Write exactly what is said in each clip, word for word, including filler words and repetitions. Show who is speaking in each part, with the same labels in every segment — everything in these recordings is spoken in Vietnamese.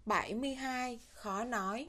Speaker 1: bảy mươi hai. Khó nói.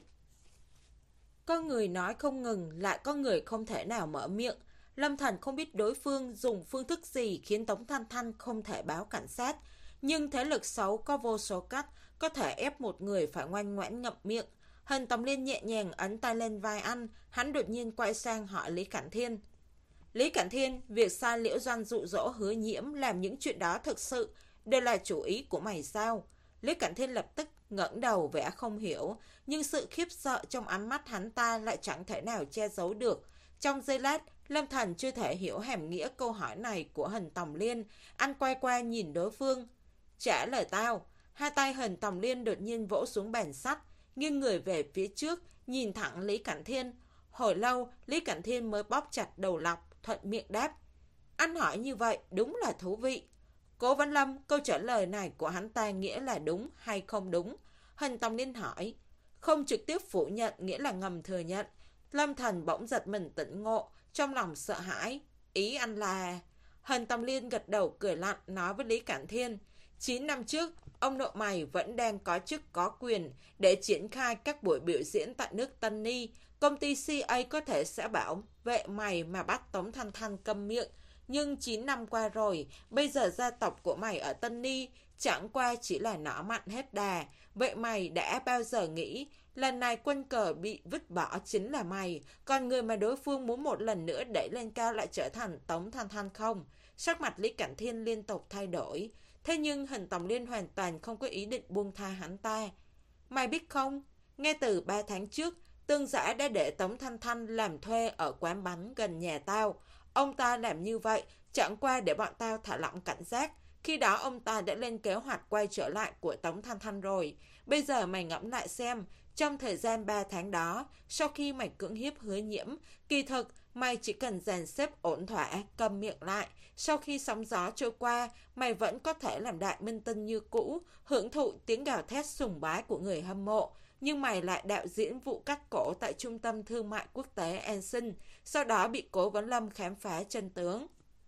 Speaker 1: Có người nói không ngừng, lại có người không thể nào mở miệng. Lâm Thần không biết đối phương dùng phương thức gì khiến Tống Thanh Thanh không thể báo cảnh sát. Nhưng thế lực xấu có vô số cách, có thể ép một người phải ngoan ngoãn ngậm miệng. Hình Tòng Liên nhẹ nhàng ấn tay lên vai anh, hắn đột nhiên quay sang hỏi Lý Cảnh Thiên. Lý Cảnh Thiên, việc sai Liễu Doan dụ dỗ Hứa Nhiễm làm những chuyện đó thực sự đều là chủ ý của mày sao? Lý Cảnh Thiên lập tức ngẩng đầu vẻ không hiểu, nhưng sự khiếp sợ trong ánh mắt hắn ta lại chẳng thể nào che giấu được. Trong giây lát, Lâm Thần chưa thể hiểu hàm nghĩa câu hỏi này của Hình Tòng Liên, anh quay qua nhìn đối phương. Trả lời tao. Hai tay Hình Tòng Liên đột nhiên vỗ xuống bàn sắt, nghiêng người về phía trước, nhìn thẳng Lý Cảnh Thiên. Hồi lâu, Lý Cảnh Thiên mới bóp chặt đầu lọc, thuận miệng đáp. Anh hỏi như vậy đúng là thú vị. Cố Văn Lâm, câu trả lời này của hắn ta nghĩa là đúng hay không đúng? Hình Tòng Liên hỏi. Không trực tiếp phủ nhận nghĩa là ngầm thừa nhận. Lâm Thần bỗng giật mình tỉnh ngộ, trong lòng sợ hãi. Ý anh là... Hình Tòng Liên gật đầu cười lạnh nói với Lý Cảnh Thiên. chín năm trước, ông nội mày vẫn đang có chức có quyền để triển khai các buổi biểu diễn tại nước Tân Ni. Công ty xê a có thể sẽ bảo vệ mày mà bắt Tống Thanh Thanh câm miệng. Nhưng chín năm qua rồi, bây giờ gia tộc của mày ở Tân Ni chẳng qua chỉ là nỏ mặn hết đà. Vậy mày đã bao giờ nghĩ lần này quân cờ bị vứt bỏ chính là mày, còn người mà đối phương muốn một lần nữa đẩy lên cao lại trở thành Tống Thanh Thanh không? Sắc mặt Lý Cảnh Thiên liên tục thay đổi. Thế nhưng Hình Tòng Liên hoàn toàn không có ý định buông tha hắn ta. Mày biết không, ngay từ ba tháng trước, Tương Giã đã để Tống Thanh Thanh làm thuê ở quán bánh gần nhà tao. Ông ta làm như vậy chẳng qua để bọn tao thả lỏng cảnh giác. Khi đó ông ta đã lên kế hoạch quay trở lại của Tống Thanh Thanh rồi. Bây giờ mày ngẫm lại xem, trong thời gian ba tháng đó, sau khi mày cưỡng hiếp Hứa Nhiễm, kỳ thực mày chỉ cần dàn xếp ổn thỏa, cầm miệng lại. Sau khi sóng gió trôi qua, mày vẫn có thể làm đại minh tinh như cũ, hưởng thụ tiếng gào thét sùng bái của người hâm mộ. Nhưng mày lại đạo diễn vụ cắt cổ tại Trung tâm Thương mại Quốc tế An Sinh, sau đó bị Cố Vấn Lâm khám phá chân tướng.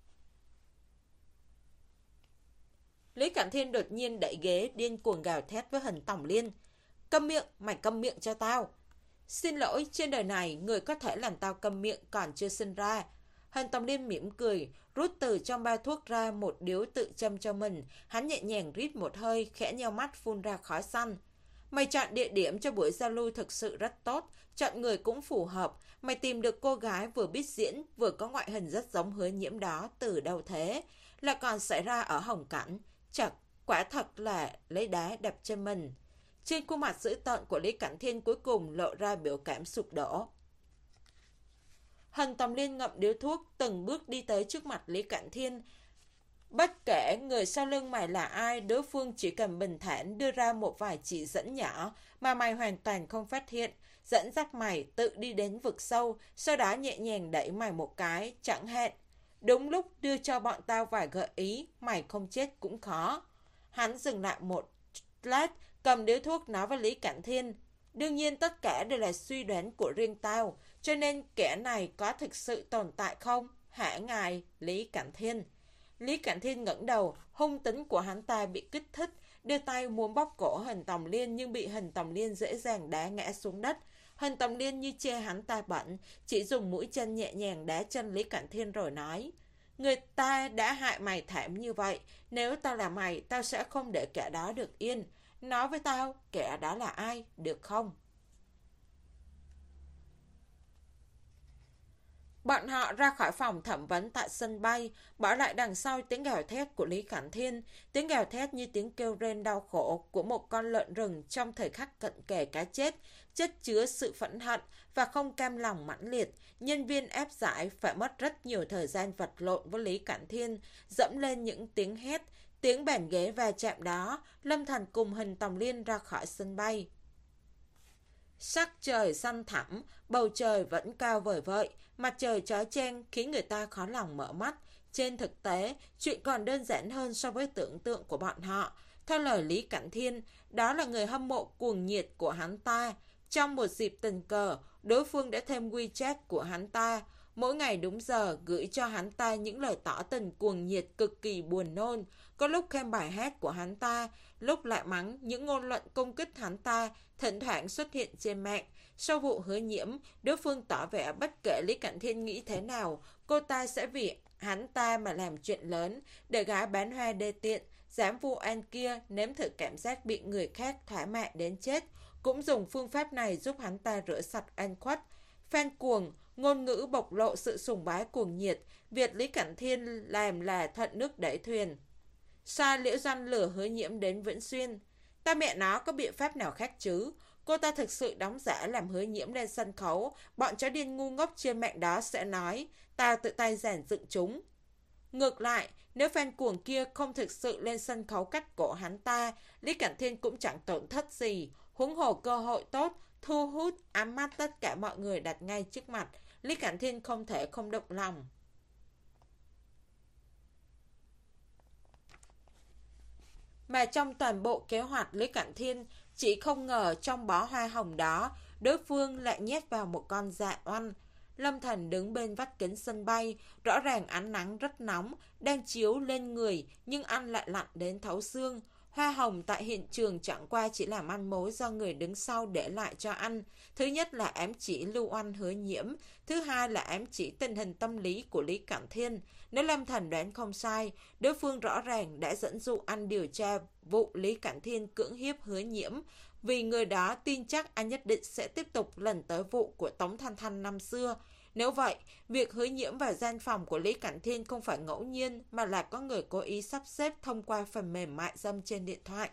Speaker 1: Lý Cảnh Thiên đột nhiên đẩy ghế, điên cuồng gào thét với Hình Tòng Liên. Câm miệng, mày câm miệng cho tao. Xin lỗi, trên đời này, người có thể làm tao câm miệng còn chưa sinh ra. Hình Tòng Liên mỉm cười, rút từ trong bao thuốc ra một điếu tự châm cho mình. Hắn nhẹ nhàng rít một hơi, khẽ nheo mắt phun ra khói xanh. Mày chọn địa điểm cho buổi giao lưu thực sự rất tốt, chọn người cũng phù hợp. Mày tìm được cô gái vừa biết diễn, vừa có ngoại hình rất giống Hứa Nhiễm đó từ đâu thế? Lại còn xảy ra ở Hồng Cảnh. Chật, quả thật là lấy đá đập chân mình. Trên khuôn mặt dữ tợn của Lý Cảnh Thiên cuối cùng lộ ra biểu cảm sụp đổ. Hình Tòng Liên ngậm điếu thuốc, từng bước đi tới trước mặt Lý Cảnh Thiên. Bất kể người sau lưng mày là ai, đối phương chỉ cần bình thản đưa ra một vài chỉ dẫn nhỏ mà mày hoàn toàn không phát hiện, dẫn dắt mày tự đi đến vực sâu, sau đó nhẹ nhàng đẩy mày một cái, chẳng hạn. Đúng lúc đưa cho bọn tao vài gợi ý, mày không chết cũng khó. Hắn dừng lại một lát, cầm điếu thuốc nói với Lý Cảnh Thiên. Đương nhiên tất cả đều là suy đoán của riêng tao, cho nên kẻ này có thực sự tồn tại không? Hả ngài, Lý Cảnh Thiên? Lý Cảnh Thiên ngẩng đầu, hung tính của hắn ta bị kích thích, đưa tay muốn bóp cổ Hình Tòng Liên nhưng bị Hình Tòng Liên dễ dàng đá ngã xuống đất. Hình Tòng Liên như che hắn ta bẩn, chỉ dùng mũi chân nhẹ nhàng đá chân Lý Cảnh Thiên rồi nói. Người ta đã hại mày thảm như vậy, nếu tao là mày, tao sẽ không để kẻ đó được yên. Nói với tao, kẻ đó là ai, được không? Bọn họ ra khỏi phòng thẩm vấn tại sân bay, bỏ lại đằng sau tiếng gào thét của Lý Cảnh Thiên, tiếng gào thét như tiếng kêu rên đau khổ của một con lợn rừng trong thời khắc cận kề cái chết, chất chứa sự phẫn hận và không cam lòng mãnh liệt. Nhân viên áp giải phải mất rất nhiều thời gian vật lộn với Lý Cảnh Thiên, dẫm lên những tiếng hét, tiếng bàn ghế va chạm đó. Lâm Thần cùng Hình Tòng Liên ra khỏi sân bay. Sắc trời xanh thẳm, bầu trời vẫn cao vời vợi, mặt trời chói chang khiến người ta khó lòng mở mắt. Trên thực tế, chuyện còn đơn giản hơn so với tưởng tượng của bọn họ. Theo lời Lý Cảnh Thiên, đó là người hâm mộ cuồng nhiệt của hắn ta. Trong một dịp tình cờ, đối phương đã thêm WeChat của hắn ta. Mỗi ngày đúng giờ gửi cho hắn ta những lời tỏ tình cuồng nhiệt cực kỳ buồn nôn. Có lúc khen bài hát của hắn ta, lúc lại mắng. Những ngôn luận công kích hắn ta thỉnh thoảng xuất hiện trên mạng. Sau vụ Hứa Nhiễm, đối phương tỏ vẻ bất kể Lý Cẩn Thiên nghĩ thế nào, cô ta sẽ vì hắn ta mà làm chuyện lớn, để gái bán hoa đê tiện, dám vu oan kia nếm thử cảm giác bị người khác thỏa mãn đến chết, cũng dùng phương pháp này giúp hắn ta rửa sạch oan khuất. Fan cuồng, ngôn ngữ bộc lộ sự sùng bái cuồng nhiệt, việc Lý Cẩn Thiên làm là thuận nước đẩy thuyền. Sai Liễu Doanh lừa Hứa Nhiễm đến Vĩnh Xuyên. Ta mẹ nó có biện pháp nào khác chứ? Cô ta thực sự đóng giả làm Hứa Nhiễm lên sân khấu, bọn chó điên ngu ngốc trên mạng đó sẽ nói, ta tự tay giản dựng chúng. Ngược lại, nếu fan cuồng kia không thực sự lên sân khấu cắt cổ hắn ta, Lý Cẩn Thiên cũng chẳng tổn thất gì. Huống hồ cơ hội tốt, thu hút ám mắt tất cả mọi người đặt ngay trước mặt, Lý Cẩn Thiên không thể không động lòng. Mà trong toàn bộ kế hoạch Lý Cẩn Thiên chỉ không ngờ trong bó hoa hồng đó, đối phương lại nhét vào một con dạ oanh. Lâm Thần đứng bên vách kính sân bay, rõ ràng ánh nắng rất nóng, đang chiếu lên người, nhưng anh lại lạnh đến thấu xương. Hoa hồng tại hiện trường chẳng qua chỉ là manh mối do người đứng sau để lại cho anh. Thứ nhất là ám chỉ Lưu Oanh Hứa Nhiễm, thứ hai là ám chỉ tình hình tâm lý của Lý Cẩn Thiên. Nếu Lâm Thần đoán không sai, đối phương rõ ràng đã dẫn dụ anh điều tra vụ Lý Cẩn Thiên cưỡng hiếp Hứa Nhiễm, vì người đó tin chắc anh nhất định sẽ tiếp tục lần tới vụ của Tống Thanh Thanh năm xưa. Nếu vậy, việc Hứa Nhiễm vào gian phòng của Lý Cẩn Thiên không phải ngẫu nhiên, mà là có người cố ý sắp xếp thông qua phần mềm mại dâm trên điện thoại.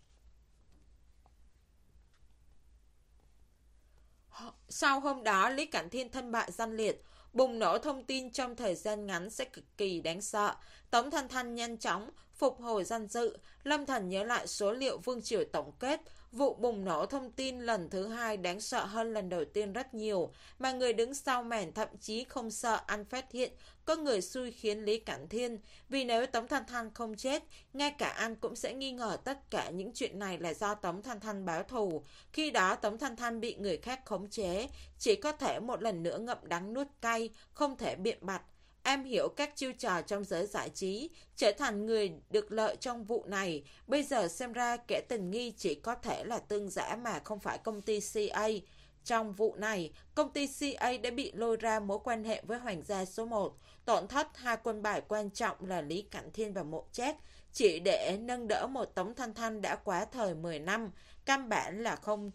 Speaker 1: Sau hôm đó, Lý Cẩn Thiên thân bại danh liệt, bùng nổ thông tin trong thời gian ngắn sẽ cực kỳ đáng sợ. Tống Thanh Thanh nhanh chóng phục hồi danh dự. Lâm Thần nhớ lại số liệu Vương Triều tổng kết, vụ bùng nổ thông tin lần thứ hai đáng sợ hơn lần đầu tiên rất nhiều, mà người đứng sau màn thậm chí không sợ anh phát hiện có người xui khiến Lý Cẩn Thiên, vì nếu Tống Thanh Thanh không chết, ngay cả anh cũng sẽ nghi ngờ tất cả những chuyện này là do Tống Thanh Thanh báo thù. Khi đó Tống Thanh Thanh bị người khác khống chế, chỉ có thể một lần nữa ngậm đắng nuốt cay, không thể biện bạch. Em hiểu các chiêu trò trong giới giải trí, trở thành người được lợi trong vụ này. Bây giờ xem ra kẻ tình nghi chỉ có thể là Tương Giã mà không phải công ty xê a. Trong vụ này, công ty xê a đã bị lôi ra mối quan hệ với Hoàng gia số một, tổn thất hai quân bài quan trọng là Lý Cẩn Thiên và Mộ Trác, chỉ để nâng đỡ một Tống Thanh Thanh đã quá thời mười năm, căn bản là không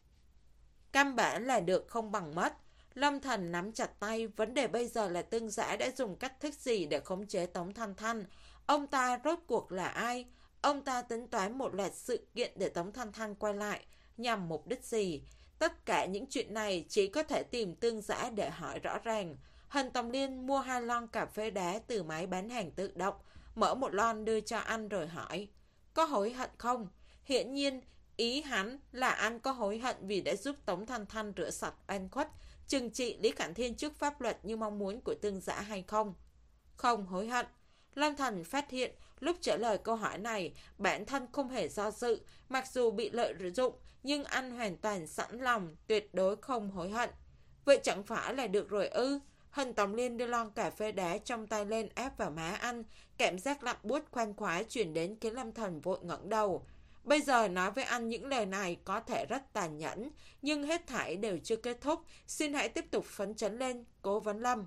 Speaker 1: căn bản là được không bằng mất. Lâm Thần nắm chặt tay, vấn đề bây giờ là Tương Giã đã dùng cách thức gì để khống chế Tống Thanh Thanh. Ông ta rốt cuộc là ai? Ông ta tính toán một loạt sự kiện để Tống Thanh Thanh quay lại, nhằm mục đích gì? Tất cả những chuyện này chỉ có thể tìm Tương Giã để hỏi rõ ràng. Hân Tòng Liên mua hai lon cà phê đá từ máy bán hàng tự động, mở một lon đưa cho anh rồi hỏi, có hối hận không? Hiển nhiên, ý hắn là anh có hối hận vì đã giúp Tống Thanh Thanh rửa sạch oan khuất, trừng trị Lý Cẩn Thiên trước pháp luật như mong muốn của Tương Giã hay không? Không hối hận. Lâm Thần phát hiện lúc trả lời câu hỏi này, bản thân không hề do dự, mặc dù bị lợi dụng, nhưng anh hoàn toàn sẵn lòng, tuyệt đối không hối hận. Vậy chẳng phải là được rồi ư? Hân Tòng Liên đưa lon cà phê đá trong tay lên áp vào má anh, cảm giác lạnh buốt khoan khoái truyền đến khiến Lâm Thần vội ngẩng đầu. Bây giờ nói với anh những lời này có thể rất tàn nhẫn, nhưng hết thảy đều chưa kết thúc. Xin hãy tiếp tục phấn chấn lên, Cố Vấn Lâm.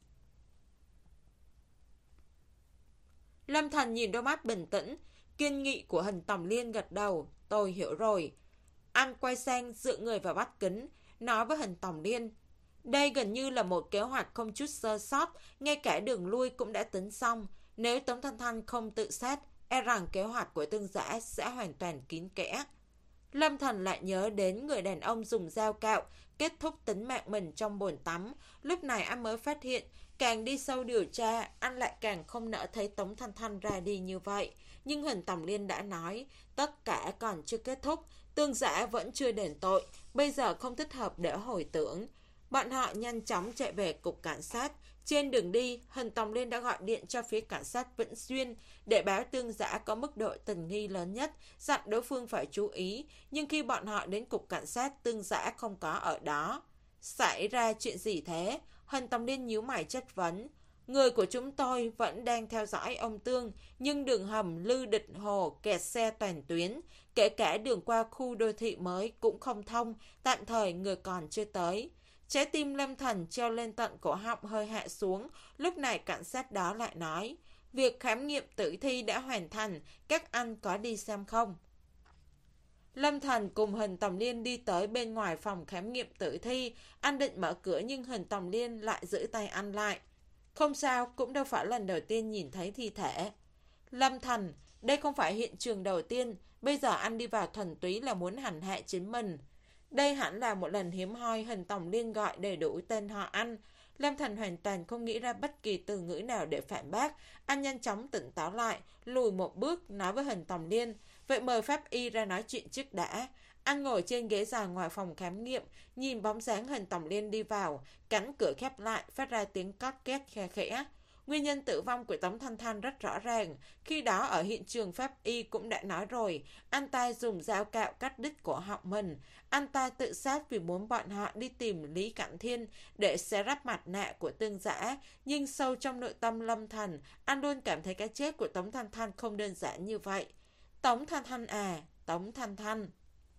Speaker 1: Lâm Thần nhìn đôi mắt bình tĩnh, kiên nghị của Hân Tòng Liên gật đầu. Tôi hiểu rồi. Anh quay sang dựa người vào vách kính, nói với Hân Tòng Liên. Đây gần như là một kế hoạch không chút sơ sót, ngay cả đường lui cũng đã tính xong. Nếu Tống Thanh Thanh không tự sát, e rằng kế hoạch của Tương Giã sẽ hoàn toàn kín kẽ. Lâm Thần lại nhớ đến người đàn ông dùng dao cạo kết thúc tính mạng mình trong bồn tắm. Lúc này anh mới phát hiện, càng đi sâu điều tra, anh lại càng không nỡ thấy Tống Thanh Thanh ra đi như vậy. Nhưng Huỳnh Tòng Liên đã nói, tất cả còn chưa kết thúc, Tương Giã vẫn chưa đền tội, bây giờ không thích hợp để hồi tưởng. Bọn họ nhanh chóng chạy về cục cảnh sát. Trên đường đi, Hân Tòng Liên đã gọi điện cho phía cảnh sát Vĩnh Xuyên để báo Tương Giã có mức độ tình nghi lớn nhất, dặn đối phương phải chú ý. Nhưng khi bọn họ đến cục cảnh sát, Tương Giã không có ở đó. Xảy ra chuyện gì thế? Hân Tòng Liên nhíu mày chất vấn. Người của chúng tôi vẫn đang theo dõi ông Tương, nhưng đường hầm Lư Địch Hồ kẹt xe toàn tuyến, kể cả đường qua khu đô thị mới cũng không thông, tạm thời người còn chưa tới. Trái tim Lâm Thần treo lên tận cổ họng hơi hạ xuống, lúc này cảnh sát đó lại nói, việc khám nghiệm tử thi đã hoàn thành, các anh có đi xem không? Lâm Thần cùng Hình Tòng Liên đi tới bên ngoài phòng khám nghiệm tử thi, anh định mở cửa nhưng Hình Tòng Liên lại giữ tay anh lại. Không sao, cũng đâu phải lần đầu tiên nhìn thấy thi thể. Lâm Thần, đây không phải hiện trường đầu tiên, bây giờ anh đi vào thuần túy là muốn hành hạ chính mình. Đây hẳn là một lần hiếm hoi Hình Tòng Liên gọi đầy đủ tên họ anh. Lâm Thần hoàn toàn không nghĩ ra bất kỳ từ ngữ nào để phản bác. Anh nhanh chóng tỉnh táo lại, lùi một bước nói với Hình Tòng Liên. Vậy mời pháp y ra nói chuyện trước đã. Anh ngồi trên ghế dài ngoài phòng khám nghiệm, nhìn bóng dáng Hình Tòng Liên đi vào, cánh cửa khép lại, phát ra tiếng cót két khe khẽ. Nguyên nhân tử vong của Tống Thanh Thanh rất rõ ràng. Khi đó ở hiện trường pháp y cũng đã nói rồi, anh ta dùng dao cạo cắt đứt cổ họng mình. Anh ta tự sát vì muốn bọn họ đi tìm Lý Cảnh Thiên để xé rách mặt nạ của Tương Giã. Nhưng sâu trong nội tâm Lâm Thần, anh luôn cảm thấy cái chết của Tống Thanh Thanh không đơn giản như vậy. Tống Thanh Thanh à, Tống Thanh Thanh.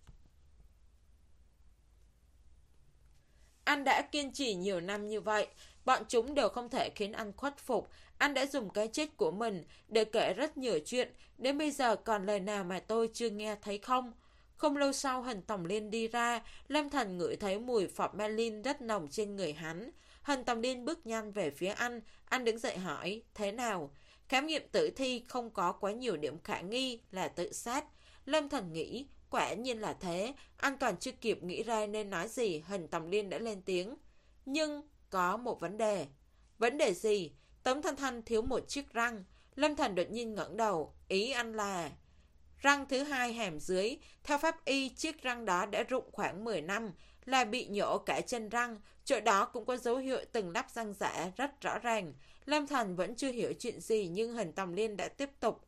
Speaker 1: Anh đã kiên trì nhiều năm như vậy, bọn chúng đều không thể khiến anh khuất phục. Anh đã dùng cái chết của mình để kể rất nhiều chuyện, đến bây giờ còn lời nào mà tôi chưa nghe thấy không? Không lâu sau Hình Tòng Liên đi ra, Lâm Thần ngửi thấy mùi formalin rất nồng trên người hắn. Hình Tòng Liên bước nhanh về phía anh, anh đứng dậy hỏi, thế nào? Khám nghiệm tử thi không có quá nhiều điểm khả nghi là tự sát. Lâm Thần nghĩ, quả nhiên là thế, anh còn chưa kịp nghĩ ra nên nói gì, Hình Tòng Liên đã lên tiếng. Nhưng có một vấn đề. Vấn đề gì? Tống Thanh Thanh thiếu một chiếc răng. Lâm Thần đột nhiên ngẩng đầu, ý anh là răng thứ hai hàm dưới. Theo pháp y, chiếc răng đó đã rụng khoảng mười năm, là bị nhổ cả chân răng. Chỗ đó cũng có dấu hiệu từng lắp răng giả rất rõ ràng. Lâm Thần vẫn chưa hiểu chuyện gì, nhưng Hình Tòng Liên đã tiếp tục.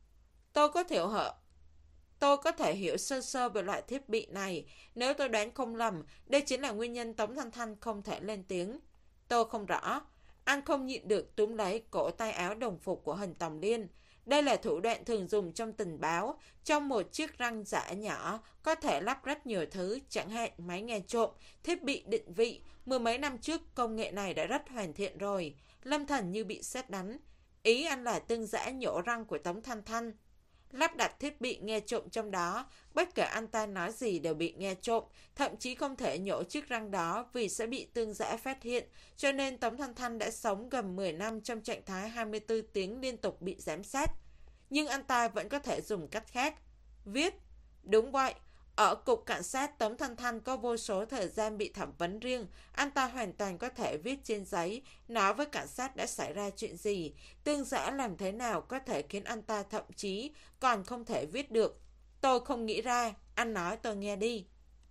Speaker 1: Tôi có thể hở Tôi có thể hiểu sơ sơ về loại thiết bị này. Nếu tôi đoán không lầm, đây chính là nguyên nhân Tống Thanh Thanh không thể lên tiếng. Tôi không rõ. Anh không nhịn được túm lấy cổ tay áo đồng phục của Hình Tòng Liên. Đây là thủ đoạn thường dùng trong tình báo. Trong một chiếc răng giả nhỏ, có thể lắp rất nhiều thứ, chẳng hạn máy nghe trộm, thiết bị định vị. Mười mấy năm trước, công nghệ này đã rất hoàn thiện rồi. Lâm Thần như bị sét đánh. Ý anh là Tương Giã nhổ răng của Tống Thanh Thanh. Lắp đặt thiết bị nghe trộm trong đó, bất kể anh ta nói gì đều bị nghe trộm, thậm chí không thể nhổ chiếc răng đó vì sẽ bị Tương Giã phát hiện, cho nên Tống Thanh Thanh đã sống gần mười năm trong trạng thái hai mươi tư tiếng liên tục bị giám sát. Nhưng anh ta vẫn có thể dùng cách khác. Viết. Đúng vậy. Ở cục cảnh sát, Tống Thanh Thanh có vô số thời gian bị thẩm vấn riêng. Anh ta hoàn toàn có thể viết trên giấy, nói với cảnh sát đã xảy ra chuyện gì. Tương Giã làm thế nào có thể khiến anh ta thậm chí còn không thể viết được. Tôi không nghĩ ra, anh nói tôi nghe đi.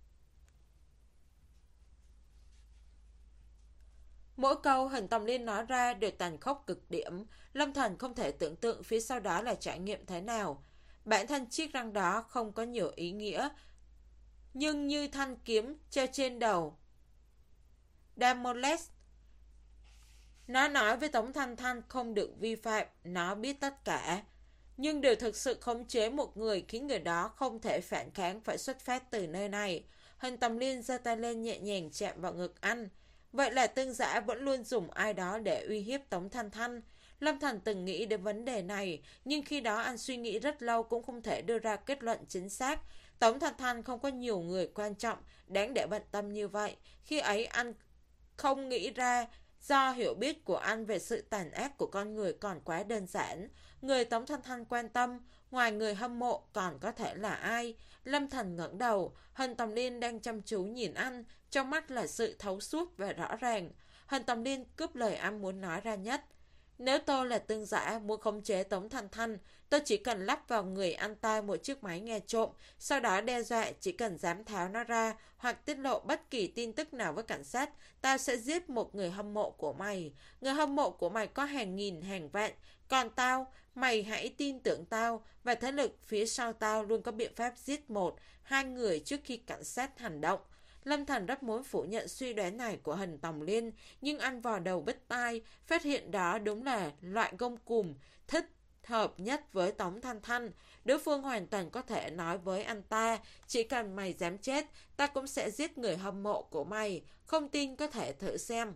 Speaker 1: Mỗi câu Hình Tòng Liên nói ra đều tàn khốc cực điểm. Lâm Thần không thể tưởng tượng phía sau đó là trải nghiệm thế nào. Bản thân chiếc răng đó không có nhiều ý nghĩa, nhưng như thanh kiếm treo trên đầu Damocles. Nó nói với Tống Thanh Thanh không được vi phạm, nó biết tất cả. Nhưng điều thực sự khống chế một người khiến người đó không thể phản kháng phải xuất phát từ nơi này. Hình Tòng Liên giơ tay lên nhẹ nhàng chạm vào ngực anh. Vậy là Tương Giã vẫn luôn dùng ai đó để uy hiếp Tống Thanh Thanh. Lâm Thần từng nghĩ đến vấn đề này, nhưng khi đó anh suy nghĩ rất lâu cũng không thể đưa ra kết luận chính xác. Tống Thanh Thanh không có nhiều người quan trọng, đáng để bận tâm như vậy. Khi ấy anh không nghĩ ra, do hiểu biết của anh về sự tàn ác của con người còn quá đơn giản. Người Tống Thanh Thanh quan tâm, ngoài người hâm mộ còn có thể là ai? Lâm Thần ngẩng đầu, Hình Tòng Liên đang chăm chú nhìn anh, trong mắt là sự thấu suốt và rõ ràng. Hình Tòng Liên cướp lời anh muốn nói ra nhất. Nếu tôi là Tương Giã muốn khống chế Tống Thanh Thanh, tôi chỉ cần lắp vào người anh ta một chiếc máy nghe trộm, sau đó đe dọa chỉ cần dám tháo nó ra hoặc tiết lộ bất kỳ tin tức nào với cảnh sát, tao sẽ giết một người hâm mộ của mày. Người hâm mộ của mày có hàng nghìn hàng vạn, còn tao, mày hãy tin tưởng tao, và thế lực phía sau tao luôn có biện pháp giết một, hai người trước khi cảnh sát hành động. Lâm Thần rất muốn phủ nhận suy đoán này của Hình Tòng Liên, nhưng anh vò đầu bứt tai, phát hiện đó đúng là loại gông cùm thích hợp nhất với Tống Thanh Thanh. Đối phương hoàn toàn có thể nói với anh ta, chỉ cần mày dám chết, ta cũng sẽ giết người hâm mộ của mày, không tin có thể thử xem.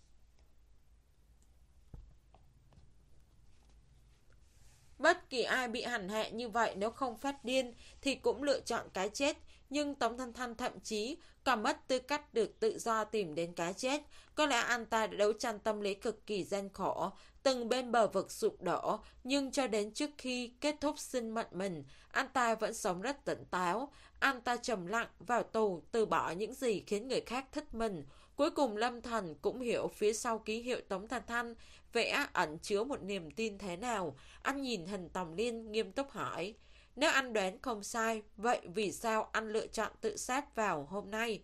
Speaker 1: Bất kỳ ai bị hành hạ như vậy nếu không phát điên thì cũng lựa chọn cái chết, nhưng Tống Thanh Thanh thậm chí còn mất tư cách được tự do tìm đến cái chết. Có lẽ anh ta đã đấu tranh tâm lý cực kỳ gian khổ, từng bên bờ vực sụp đổ, nhưng cho đến trước khi kết thúc sinh mệnh mình, anh ta vẫn sống rất tỉnh táo. Anh ta trầm lặng vào tù, từ bỏ những gì khiến người khác thích mình. Cuối cùng Lâm Thần cũng hiểu phía sau ký hiệu Tống Thanh Thanh vẽ ẩn chứa một niềm tin thế nào. Anh nhìn Hình Tòng Liên nghiêm túc hỏi, nếu anh đoán không sai, vậy vì sao anh lựa chọn tự sát vào hôm nay?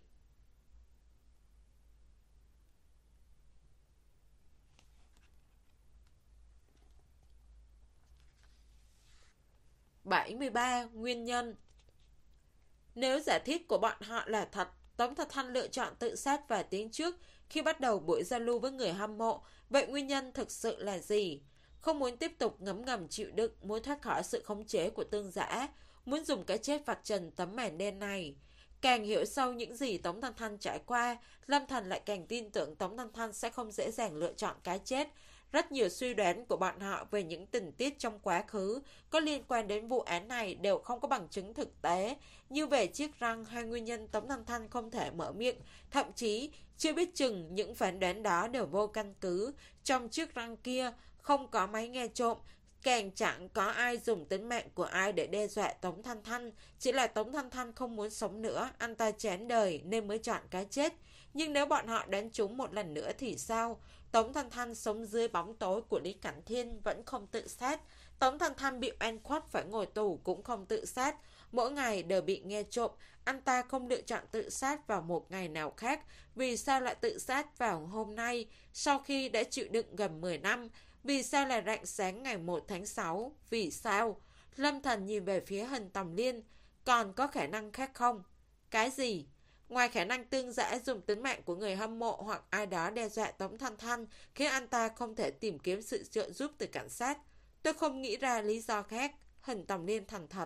Speaker 1: bảy mươi ba. Nguyên nhân. Nếu giả thiết của bọn họ là thật, Tống Thanh Thanh lựa chọn tự sát vài tiếng trước khi bắt đầu buổi giao lưu với người hâm mộ, vậy nguyên nhân thực sự là gì? Không muốn tiếp tục ngấm ngầm chịu đựng, muốn thoát khỏi sự khống chế của Tương Giã, muốn dùng cái chết vạch trần tấm màn đen này. Càng hiểu sâu những gì Tống Thanh Thanh trải qua, Lâm Thần lại càng tin tưởng Tống Thanh Thanh sẽ không dễ dàng lựa chọn cái chết. Rất nhiều suy đoán của bọn họ về những tình tiết trong quá khứ có liên quan đến vụ án này đều không có bằng chứng thực tế, như về chiếc răng hay nguyên nhân Tống Thanh Thanh không thể mở miệng. Thậm chí, chưa biết chừng những phán đoán đó đều vô căn cứ. Trong chiếc răng kia không có máy nghe trộm, càng chẳng có ai dùng tính mạng của ai để đe dọa Tống Thanh Thanh. Chỉ là Tống Thanh Thanh không muốn sống nữa, anh ta chán đời nên mới chọn cái chết. Nhưng nếu bọn họ đánh trúng một lần nữa thì sao? Tống Thanh Thanh sống dưới bóng tối của Lý Cảnh Thiên vẫn không tự sát. Tống Thanh Thanh bị oan khuất phải ngồi tù cũng không tự sát. Mỗi ngày đều bị nghe trộm. Anh ta không lựa chọn tự sát vào một ngày nào khác. Vì sao lại tự sát vào hôm nay, sau khi đã chịu đựng gần mười năm? Vì sao là rạng sáng ngày một tháng sáu? Vì sao? Lâm Thần nhìn về phía Hình Tòng Liên. Còn có khả năng khác không? Cái gì? Ngoài khả năng Tương Giã dùng tính mạng của người hâm mộ hoặc ai đó đe dọa Tống Thanh Thanh khiến anh ta không thể tìm kiếm sự trợ giúp từ cảnh sát, tôi không nghĩ ra lý do khác. Hình Tòng Liên thành thật.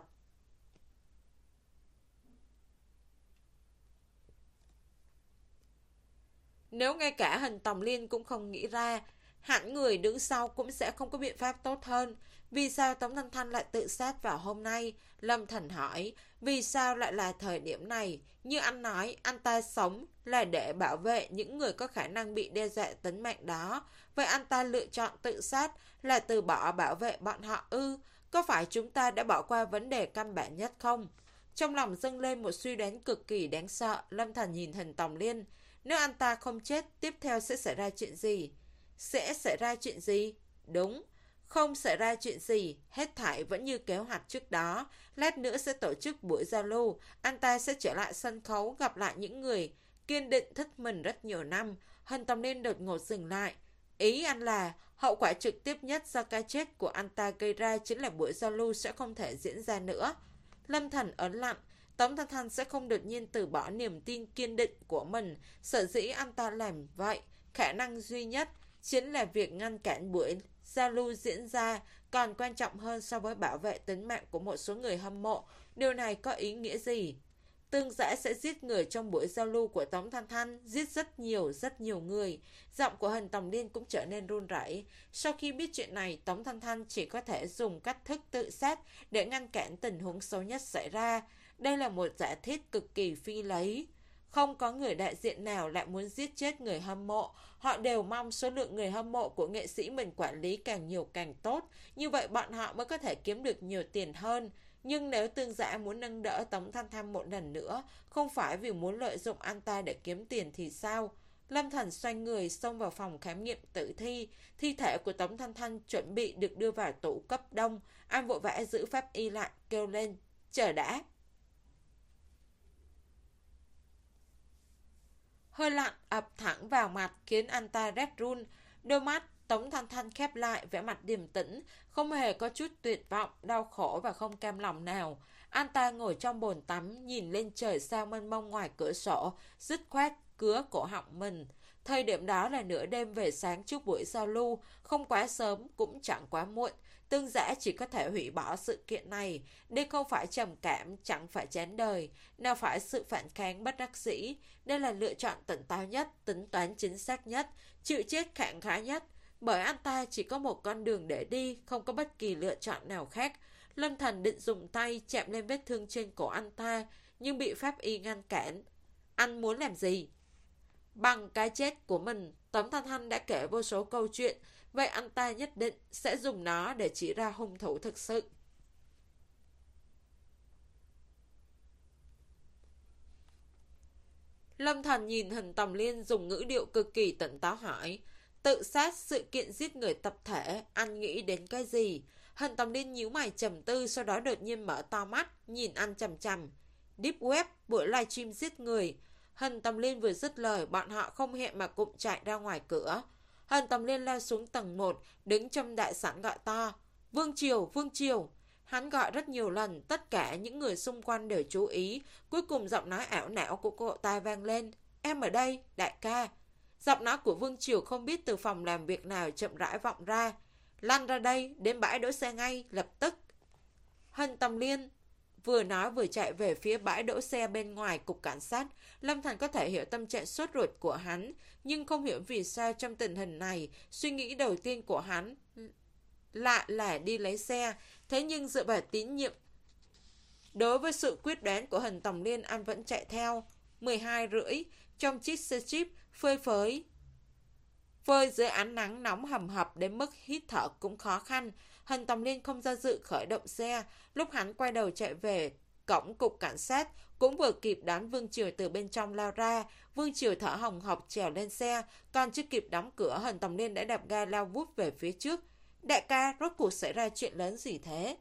Speaker 1: Nếu ngay cả Hình Tòng Liên cũng không nghĩ ra, hẳn người đứng sau cũng sẽ không có biện pháp tốt hơn. Vì sao Tống Thanh Thanh lại tự sát vào hôm nay? Lâm Thần hỏi. Vì sao lại là thời điểm này? Như anh nói, anh ta sống là để bảo vệ những người có khả năng bị đe dọa tính mạng đó. Vậy anh ta lựa chọn tự sát là từ bỏ bảo vệ bọn họ ư? Có phải chúng ta đã bỏ qua vấn đề căn bản nhất không? Trong lòng dâng lên một suy đoán cực kỳ đáng sợ. Lâm Thần nhìn Hình Tòng Liên. Nếu anh ta không chết, tiếp theo sẽ xảy ra chuyện gì? Sẽ xảy ra chuyện gì? Đúng, không xảy ra chuyện gì, hết thảy vẫn như kế hoạch trước đó. Lát nữa sẽ tổ chức buổi giao lưu, anh ta sẽ trở lại sân khấu gặp lại những người kiên định thích mình rất nhiều năm. Hình Tòng Liên đột ngột dừng lại. Ý anh là hậu quả trực tiếp nhất do cái chết của anh ta gây ra chính là buổi giao lưu sẽ không thể diễn ra nữa. Lâm Thần ấn lặng. Tống Thanh Thanh sẽ không đột nhiên từ bỏ niềm tin kiên định của mình. Sở dĩ anh ta làm vậy, khả năng duy nhất chính là việc ngăn cản buổi giao lưu diễn ra, còn quan trọng hơn so với bảo vệ tính mạng của một số người hâm mộ. Điều này có ý nghĩa gì? Tương Giã sẽ giết người trong buổi giao lưu của Tống Thanh Thanh, giết rất nhiều, rất nhiều người. Giọng của Hình Tòng Liên cũng trở nên run rẩy. Sau khi biết chuyện này, Tống Thanh Thanh chỉ có thể dùng cách thức tự sát để ngăn cản tình huống xấu nhất xảy ra. Đây là một giả thiết cực kỳ phi lý. Không có người đại diện nào lại muốn giết chết người hâm mộ. Họ đều mong số lượng người hâm mộ của nghệ sĩ mình quản lý càng nhiều càng tốt. Như vậy bọn họ mới có thể kiếm được nhiều tiền hơn. Nhưng nếu Tương Giã muốn nâng đỡ Tống Thanh Thanh một lần nữa, không phải vì muốn lợi dụng anh ta để kiếm tiền thì sao? Lâm Thần xoay người xông vào phòng khám nghiệm tử thi. Thi thể của Tống Thanh Thanh chuẩn bị được đưa vào tủ cấp đông. Anh vội vã giữ pháp y lại, kêu lên. Chờ đã. Hơi lạnh ập thẳng vào mặt khiến anh ta rét run. Đôi mắt Tống Thanh Thanh khép lại, vẻ mặt điềm tĩnh, không hề có chút tuyệt vọng, đau khổ và không cam lòng nào. Anh ta ngồi trong bồn tắm, nhìn lên trời sao mênh mông ngoài cửa sổ, dứt khoát cứa cổ họng mình. Thời điểm đó là nửa đêm về sáng trước buổi giao lưu, không quá sớm cũng chẳng quá muộn. Tương Giã chỉ có thể hủy bỏ sự kiện này. Đây không phải trầm cảm, chẳng phải chán đời, nào phải sự phản kháng bất đắc dĩ. Đây là lựa chọn tỉnh táo nhất, tính toán chính xác nhất, chịu chết khẳng khái nhất. Bởi anh ta chỉ có một con đường để đi, không có bất kỳ lựa chọn nào khác. Lâm Thần định dùng tay chạm lên vết thương trên cổ anh ta, nhưng bị pháp y ngăn cản. Anh muốn làm gì? Bằng cái chết của mình, Tống Thanh Thanh đã kể vô số câu chuyện, vậy anh ta nhất định sẽ dùng nó để chỉ ra hung thủ thực sự. Lâm Thần nhìn Hình Tầm Liên dùng ngữ điệu cực kỳ tỉnh táo hỏi. Tự sát, sự kiện giết người tập thể, anh nghĩ đến cái gì? Hình Tầm Liên nhíu mày trầm tư, sau đó đột nhiên mở to mắt, nhìn anh chằm chằm. Deep Web, buổi livestream giết người. Hình Tầm Liên vừa dứt lời, bọn họ không hẹn mà cũng chạy ra ngoài cửa. Hình Tầm Liên leo xuống tầng một, đứng trong đại sảnh gọi to. Vương Triều, Vương Triều. Hắn gọi rất nhiều lần, tất cả những người xung quanh đều chú ý. Cuối cùng giọng nói ảo não của cô ta vang lên. Em ở đây, đại ca. Giọng nói của Vương Triều không biết từ phòng làm việc nào chậm rãi vọng ra. Lăn ra đây, đến bãi đỗ xe ngay, lập tức. Hình Tầm Liên vừa nói vừa chạy về phía bãi đỗ xe bên ngoài cục cảnh sát. Lâm Thành có thể hiểu tâm trạng sốt ruột của hắn, nhưng không hiểu vì sao trong tình hình này, suy nghĩ đầu tiên của hắn lại là đi lấy xe. Thế nhưng dựa vào tín nhiệm đối với sự quyết đoán của Hình Tầm Liên, anh vẫn chạy theo. mười hai rưỡi, trong chiếc xe jeep phơi phới phơi dưới ánh nắng nóng hầm hập đến mức hít thở cũng khó khăn. Hình Tầm Liên không do dự khởi động xe. Lúc hắn quay đầu chạy về cổng cục cảnh sát, cũng vừa kịp đón Vương Triều từ bên trong lao ra. Vương Triều thở hồng hộc trèo lên xe, còn chưa kịp đóng cửa, Hình Tầm Liên đã đạp ga lao vút về phía trước. Đại ca, rốt cuộc xảy ra chuyện lớn gì thế?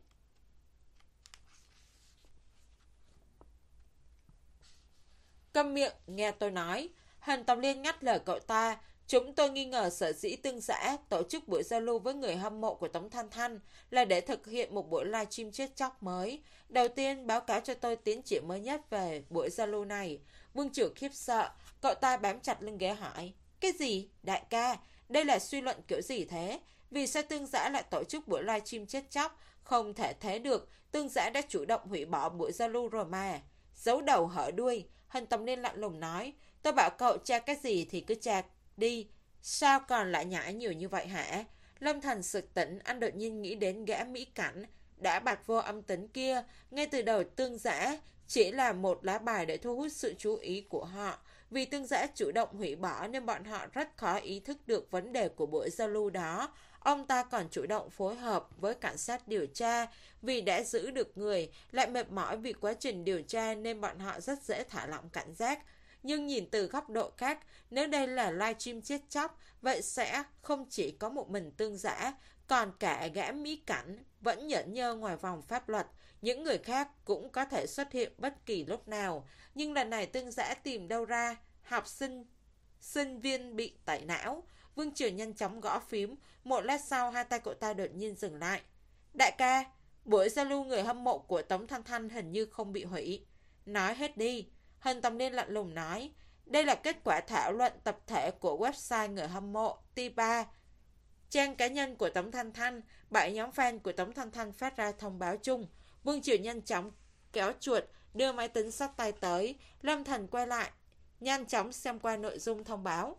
Speaker 1: Câm miệng, nghe tôi nói. Hình Tầm Liên ngắt lời cậu ta. Chúng tôi nghi ngờ sở dĩ Tương Giã tổ chức buổi giao lưu với người hâm mộ của Tống Thanh Thanh là để thực hiện một buổi livestream chết chóc mới. Đầu tiên, báo cáo cho tôi tiến triển mới nhất về buổi giao lưu này. Vương Triều khiếp sợ, cậu ta bám chặt lưng ghế hỏi. Cái gì? Đại ca, đây là suy luận kiểu gì thế? Vì sao Tương Giã lại tổ chức buổi livestream chết chóc? Không thể thế được, Tương Giã đã chủ động hủy bỏ buổi giao lưu rồi mà. Giấu đầu hở đuôi, Hình Tầm Liên lạnh lùng nói. Tôi bảo cậu tra cái gì thì cứ tra đi, sao còn lại nhảy nhiều như vậy hả? Lâm Thành sực tỉnh, anh đột nhiên nghĩ đến gã Mỹ Cảnh đã bạc vô âm tính kia. Ngay từ đầu Tương Giã chỉ là một lá bài để thu hút sự chú ý của họ. Vì Tương Giã chủ động hủy bỏ nên bọn họ rất khó ý thức được vấn đề của buổi giao lưu đó. Ông ta còn chủ động phối hợp với cảnh sát điều tra. Vì đã giữ được người, lại mệt mỏi vì quá trình điều tra nên bọn họ rất dễ thả lỏng cảnh giác. Nhưng nhìn từ góc độ khác, nếu đây là livestream chết chóc, vậy sẽ không chỉ có một mình Tương Giã, còn cả gã Mỹ Cảnh vẫn nhẫn nhơ ngoài vòng pháp luật. Những người khác cũng có thể xuất hiện bất kỳ lúc nào. Nhưng lần này Tương Giã tìm đâu ra học sinh, sinh viên bị tẩy não. Vương Triều nhanh chóng gõ phím. Một lát sau, hai tay cậu ta đột nhiên dừng lại. Đại ca, buổi giao lưu người hâm mộ của Tống Thanh Thanh hình như không bị hủy. Nói hết đi. Hình Tầm Liên lạnh lùng nói. Đây là kết quả thảo luận tập thể của website người hâm mộ T ba. Trang cá nhân của Tống Thanh Thanh, bảy nhóm fan của Tống Thanh Thanh phát ra thông báo chung. Vương Triều nhanh chóng kéo chuột, đưa máy tính sát tay tới. Lâm Thần quay lại, nhanh chóng xem qua nội dung thông báo.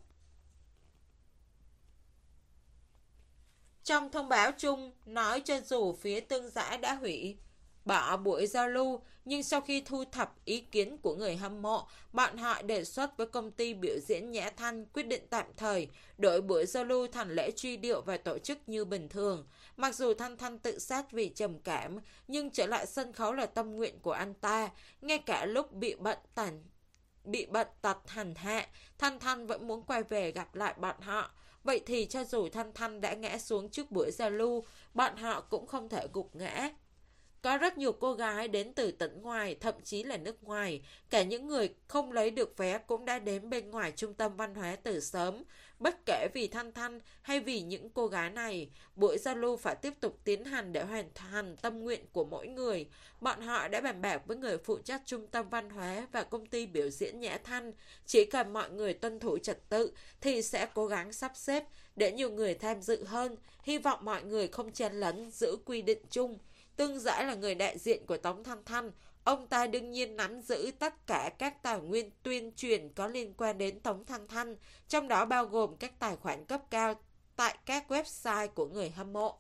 Speaker 1: Trong thông báo chung, nói cho dù phía Tương Giã đã hủy bỏ buổi giao lưu, nhưng sau khi thu thập ý kiến của người hâm mộ, bọn họ đề xuất với công ty biểu diễn Nhã Thanh quyết định tạm thời đổi buổi giao lưu thành lễ truy điệu và tổ chức như bình thường. Mặc dù Thanh Thanh tự sát vì trầm cảm, nhưng trở lại sân khấu là tâm nguyện của anh ta. Ngay cả lúc bị bệnh tàn bị bệnh tật hành hạ, Thanh Thanh vẫn muốn quay về gặp lại bọn họ. Vậy thì cho dù Thanh Thanh đã ngã xuống trước buổi giao lưu, bọn họ cũng không thể gục ngã. Có rất nhiều cô gái đến từ tỉnh ngoài, thậm chí là nước ngoài. Cả những người không lấy được vé cũng đã đến bên ngoài trung tâm văn hóa từ sớm. Bất kể vì Thanh Thanh hay vì những cô gái này, buổi giao lưu phải tiếp tục tiến hành để hoàn thành tâm nguyện của mỗi người. Bọn họ đã bàn bạc với người phụ trách trung tâm văn hóa và công ty biểu diễn Nhã Thanh. Chỉ cần mọi người tuân thủ trật tự thì sẽ cố gắng sắp xếp để nhiều người tham dự hơn. Hy vọng mọi người không chen lấn, giữ quy định chung. Tương Giải là người đại diện của Tống Thanh Thanh. Ông ta đương nhiên nắm giữ tất cả các tài nguyên tuyên truyền có liên quan đến Tống Thanh Thanh, trong đó bao gồm các tài khoản cấp cao tại các website của người hâm mộ.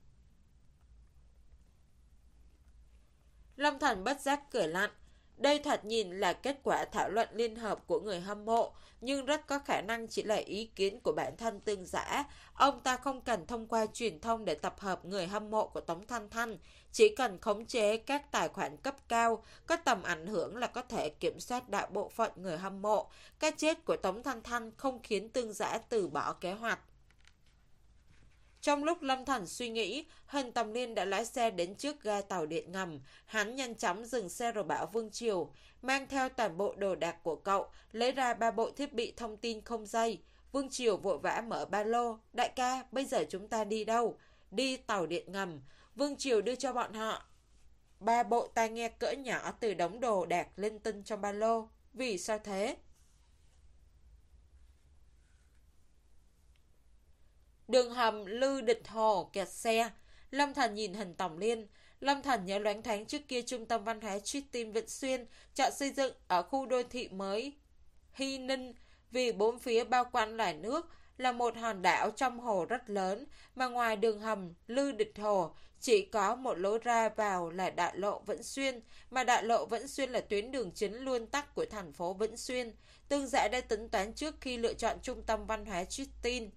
Speaker 1: Lâm Thần bất giác cười lạnh. Đây thật nhìn là kết quả thảo luận liên hợp của người hâm mộ, nhưng rất có khả năng chỉ là ý kiến của bản thân Tương Giã. Ông ta không cần thông qua truyền thông để tập hợp người hâm mộ của Tống Thanh Thanh, chỉ cần khống chế các tài khoản cấp cao, có tầm ảnh hưởng là có thể kiểm soát đại bộ phận người hâm mộ. Cái chết của Tống Thanh Thanh không khiến Tương Giã từ bỏ kế hoạch. Trong lúc Lâm Thần suy nghĩ, Hân Tầm Liên đã lái xe đến trước ga tàu điện ngầm. Hắn nhanh chóng dừng xe rồi bảo Vương Triều, mang theo toàn bộ đồ đạc của cậu, lấy ra ba bộ thiết bị thông tin không dây. Vương Triều vội vã mở ba lô. Đại ca, bây giờ chúng ta đi đâu? Đi tàu điện ngầm. Vương Triều đưa cho bọn họ ba bộ tai nghe cỡ nhỏ từ đống đồ đạc linh tinh trong ba lô. Vì sao thế? Đường hầm Lư Địch Hồ kẹt xe. Lâm Thần nhìn Hình Tòng Liên. Lâm Thần nhớ loáng thoáng trước kia trung tâm văn hóa Tritin Vĩnh Xuyên chọn xây dựng ở khu đô thị mới Hy Ninh vì bốn phía bao quanh là nước, là một hòn đảo trong hồ rất lớn, mà ngoài đường hầm Lư Địch Hồ chỉ có một lối ra vào là đại lộ Vĩnh Xuyên, mà đại lộ Vĩnh Xuyên là tuyến đường chính luôn tắc của thành phố Vĩnh Xuyên. Tương Giải đã tính toán trước khi lựa chọn trung tâm văn hóa Tritin.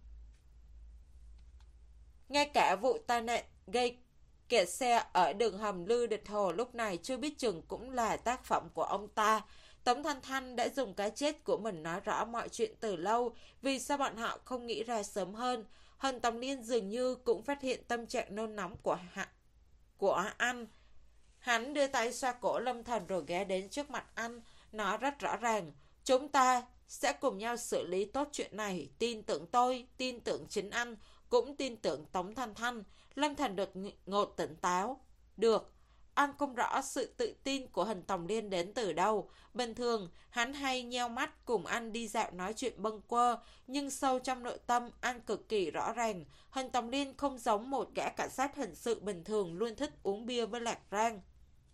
Speaker 1: Ngay cả vụ tai nạn gây kẹt xe ở đường hầm Lư Địch Hồ lúc này chưa biết chừng cũng là tác phẩm của ông ta. Tống Thanh Thanh đã dùng cái chết của mình nói rõ mọi chuyện từ lâu, vì sao bọn họ không nghĩ ra sớm hơn. Hân Tòng Liên dường như cũng phát hiện tâm trạng nôn nóng của hạ, của anh. Hắn đưa tay xoa cổ Lâm Thần rồi ghé đến trước mặt anh, nói rất rõ ràng, chúng ta sẽ cùng nhau xử lý tốt chuyện này, tin tưởng tôi, tin tưởng chính anh, cũng tin tưởng Tống Thanh Thanh. Lâm Thần đột ngột tỉnh táo. Được, anh không rõ sự tự tin của Hình Tòng Liên đến từ đâu. Bình thường, hắn hay nheo mắt cùng anh đi dạo nói chuyện bâng quơ, nhưng sâu trong nội tâm, anh cực kỳ rõ ràng. Hình Tòng Liên không giống một gã cảnh sát hình sự bình thường luôn thích uống bia với lạc rang.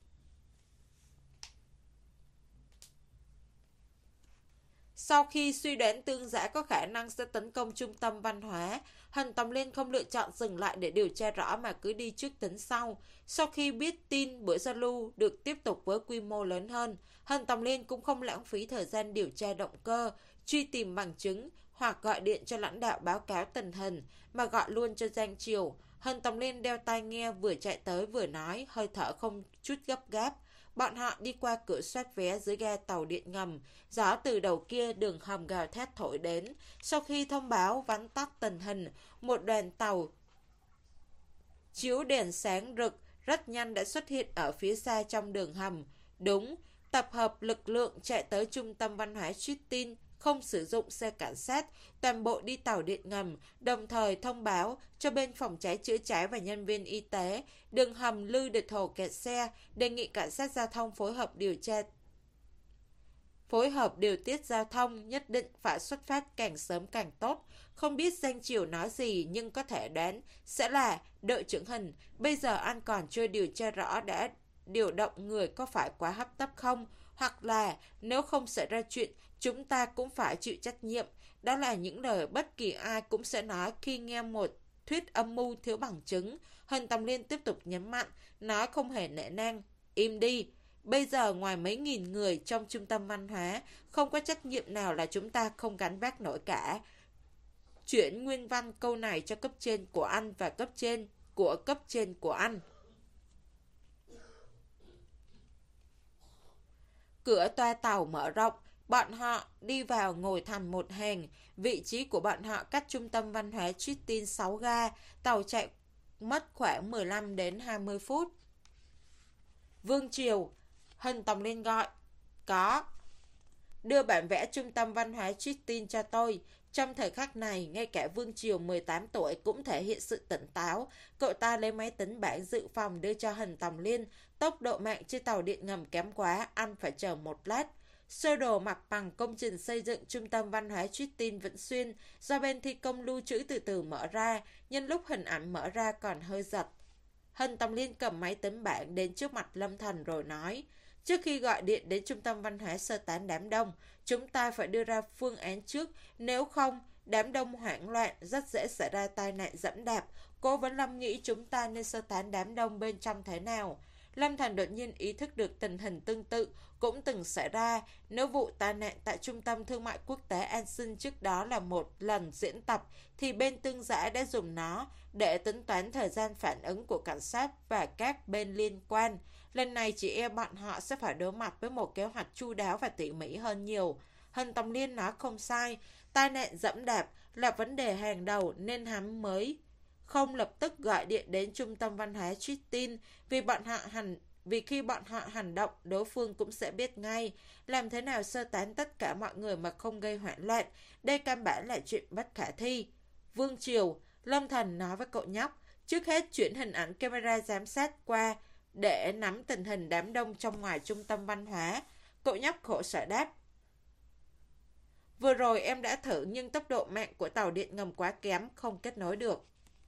Speaker 1: Sau khi suy đoán Tương Giã có khả năng sẽ tấn công trung tâm văn hóa, Hân Tòng Liên không lựa chọn dừng lại để điều tra rõ mà cứ đi trước tính sau. Sau khi biết tin buổi giao lưu được tiếp tục với quy mô lớn hơn, Hân Tòng Liên cũng không lãng phí thời gian điều tra động cơ, truy tìm bằng chứng hoặc gọi điện cho lãnh đạo báo cáo tình hình, mà gọi luôn cho Giang Triều. Hân Tòng Liên đeo tai nghe vừa chạy tới vừa nói, hơi thở không chút gấp gáp. Bọn họ đi qua cửa soát vé dưới ga tàu điện ngầm. Gió từ đầu kia đường hầm gào thét thổi đến. Sau khi thông báo vắn tắt tình hình, một đoàn tàu chiếu đèn sáng rực rất nhanh đã xuất hiện ở phía xa trong đường hầm. Đúng, tập hợp lực lượng chạy tới trung tâm văn hóa Tritin, không sử dụng xe cảnh sát, toàn bộ đi tàu điện ngầm, đồng thời thông báo cho bên phòng cháy chữa cháy và nhân viên y tế đường hầm Lư Địch Hồ kẹt xe, đề nghị cảnh sát giao thông phối hợp điều tra phối hợp điều tiết giao thông, nhất định phải xuất phát càng sớm càng tốt. Không biết Giang Triều nói gì nhưng có thể đoán sẽ là đội trưởng Hình. Bây giờ anh còn chưa điều tra rõ đã điều động người có phải quá hấp tấp không, hoặc là nếu không xảy ra chuyện chúng ta cũng phải chịu trách nhiệm. Đó là những lời bất kỳ ai cũng sẽ nói khi nghe một thuyết âm mưu thiếu bằng chứng. Hình Tòng Liên tiếp tục nhấn mạnh, nói không hề nể nang. Im đi, bây giờ ngoài mấy nghìn người trong trung tâm văn hóa, không có trách nhiệm nào là chúng ta không gánh vác nổi cả. Chuyển nguyên văn câu này cho cấp trên của anh và cấp trên của cấp trên của anh. Cửa toa tàu mở rộng, bọn họ đi vào ngồi thành một hàng. Vị trí của bọn họ cách trung tâm văn hóa Tritin sáu ga, tàu chạy mất khoảng mười lăm đến hai mươi phút. Vương Triều, Hình Tòng Liên gọi. Có. Đưa bản vẽ trung tâm văn hóa Tristin cho tôi. Trong thời khắc này, ngay cả Vương Triều mười tám tuổi cũng thể hiện sự tỉnh táo. Cậu ta lấy máy tính bảng dự phòng đưa cho Hình Tòng Liên. Tốc độ mạng trên tàu điện ngầm kém quá, ăn phải chờ một lát. Sơ đồ mặt bằng công trình xây dựng trung tâm văn hóa Tristin Vĩnh Xuyên do bên thi công lưu trữ từ từ mở ra, nhân lúc hình ảnh mở ra còn hơi giật. Hình Tòng Liên cầm máy tính bảng đến trước mặt Lâm Thần rồi nói: Trước khi gọi điện đến trung tâm văn hóa sơ tán đám đông, chúng ta phải đưa ra phương án trước, nếu không, đám đông hoảng loạn rất dễ xảy ra tai nạn dẫm đạp. Cố Vấn Lâm nghĩ chúng ta nên sơ tán đám đông bên trong thế nào? Lâm Thần đột nhiên ý thức được tình hình tương tự cũng từng xảy ra. Nếu vụ tai nạn tại Trung tâm Thương mại Quốc tế An Sinh trước đó là một lần diễn tập, thì bên Tương Giã đã dùng nó để tính toán thời gian phản ứng của cảnh sát và các bên liên quan. Lần này chị em bọn họ sẽ phải đối mặt với một kế hoạch chu đáo và tỉ mỉ hơn nhiều. Hình Tòng Liên nói không sai, tai nạn dẫm đạp là vấn đề hàng đầu nên hắn mới không lập tức gọi điện đến trung tâm văn hóa Tristin, vì bọn họ hành vì khi bọn họ hành động, đối phương cũng sẽ biết ngay. Làm thế nào sơ tán tất cả mọi người mà không gây hoảng loạn, đây căn bản là chuyện bất khả thi. Vương Triều, Lâm Thần nói với cậu nhóc, trước hết chuyển hình ảnh camera giám sát qua để nắm tình hình đám đông trong ngoài trung tâm văn hóa. Cậu nhóc khổ sở đáp: Vừa rồi em đã thử nhưng tốc độ mạng của tàu điện ngầm quá kém, không kết nối được.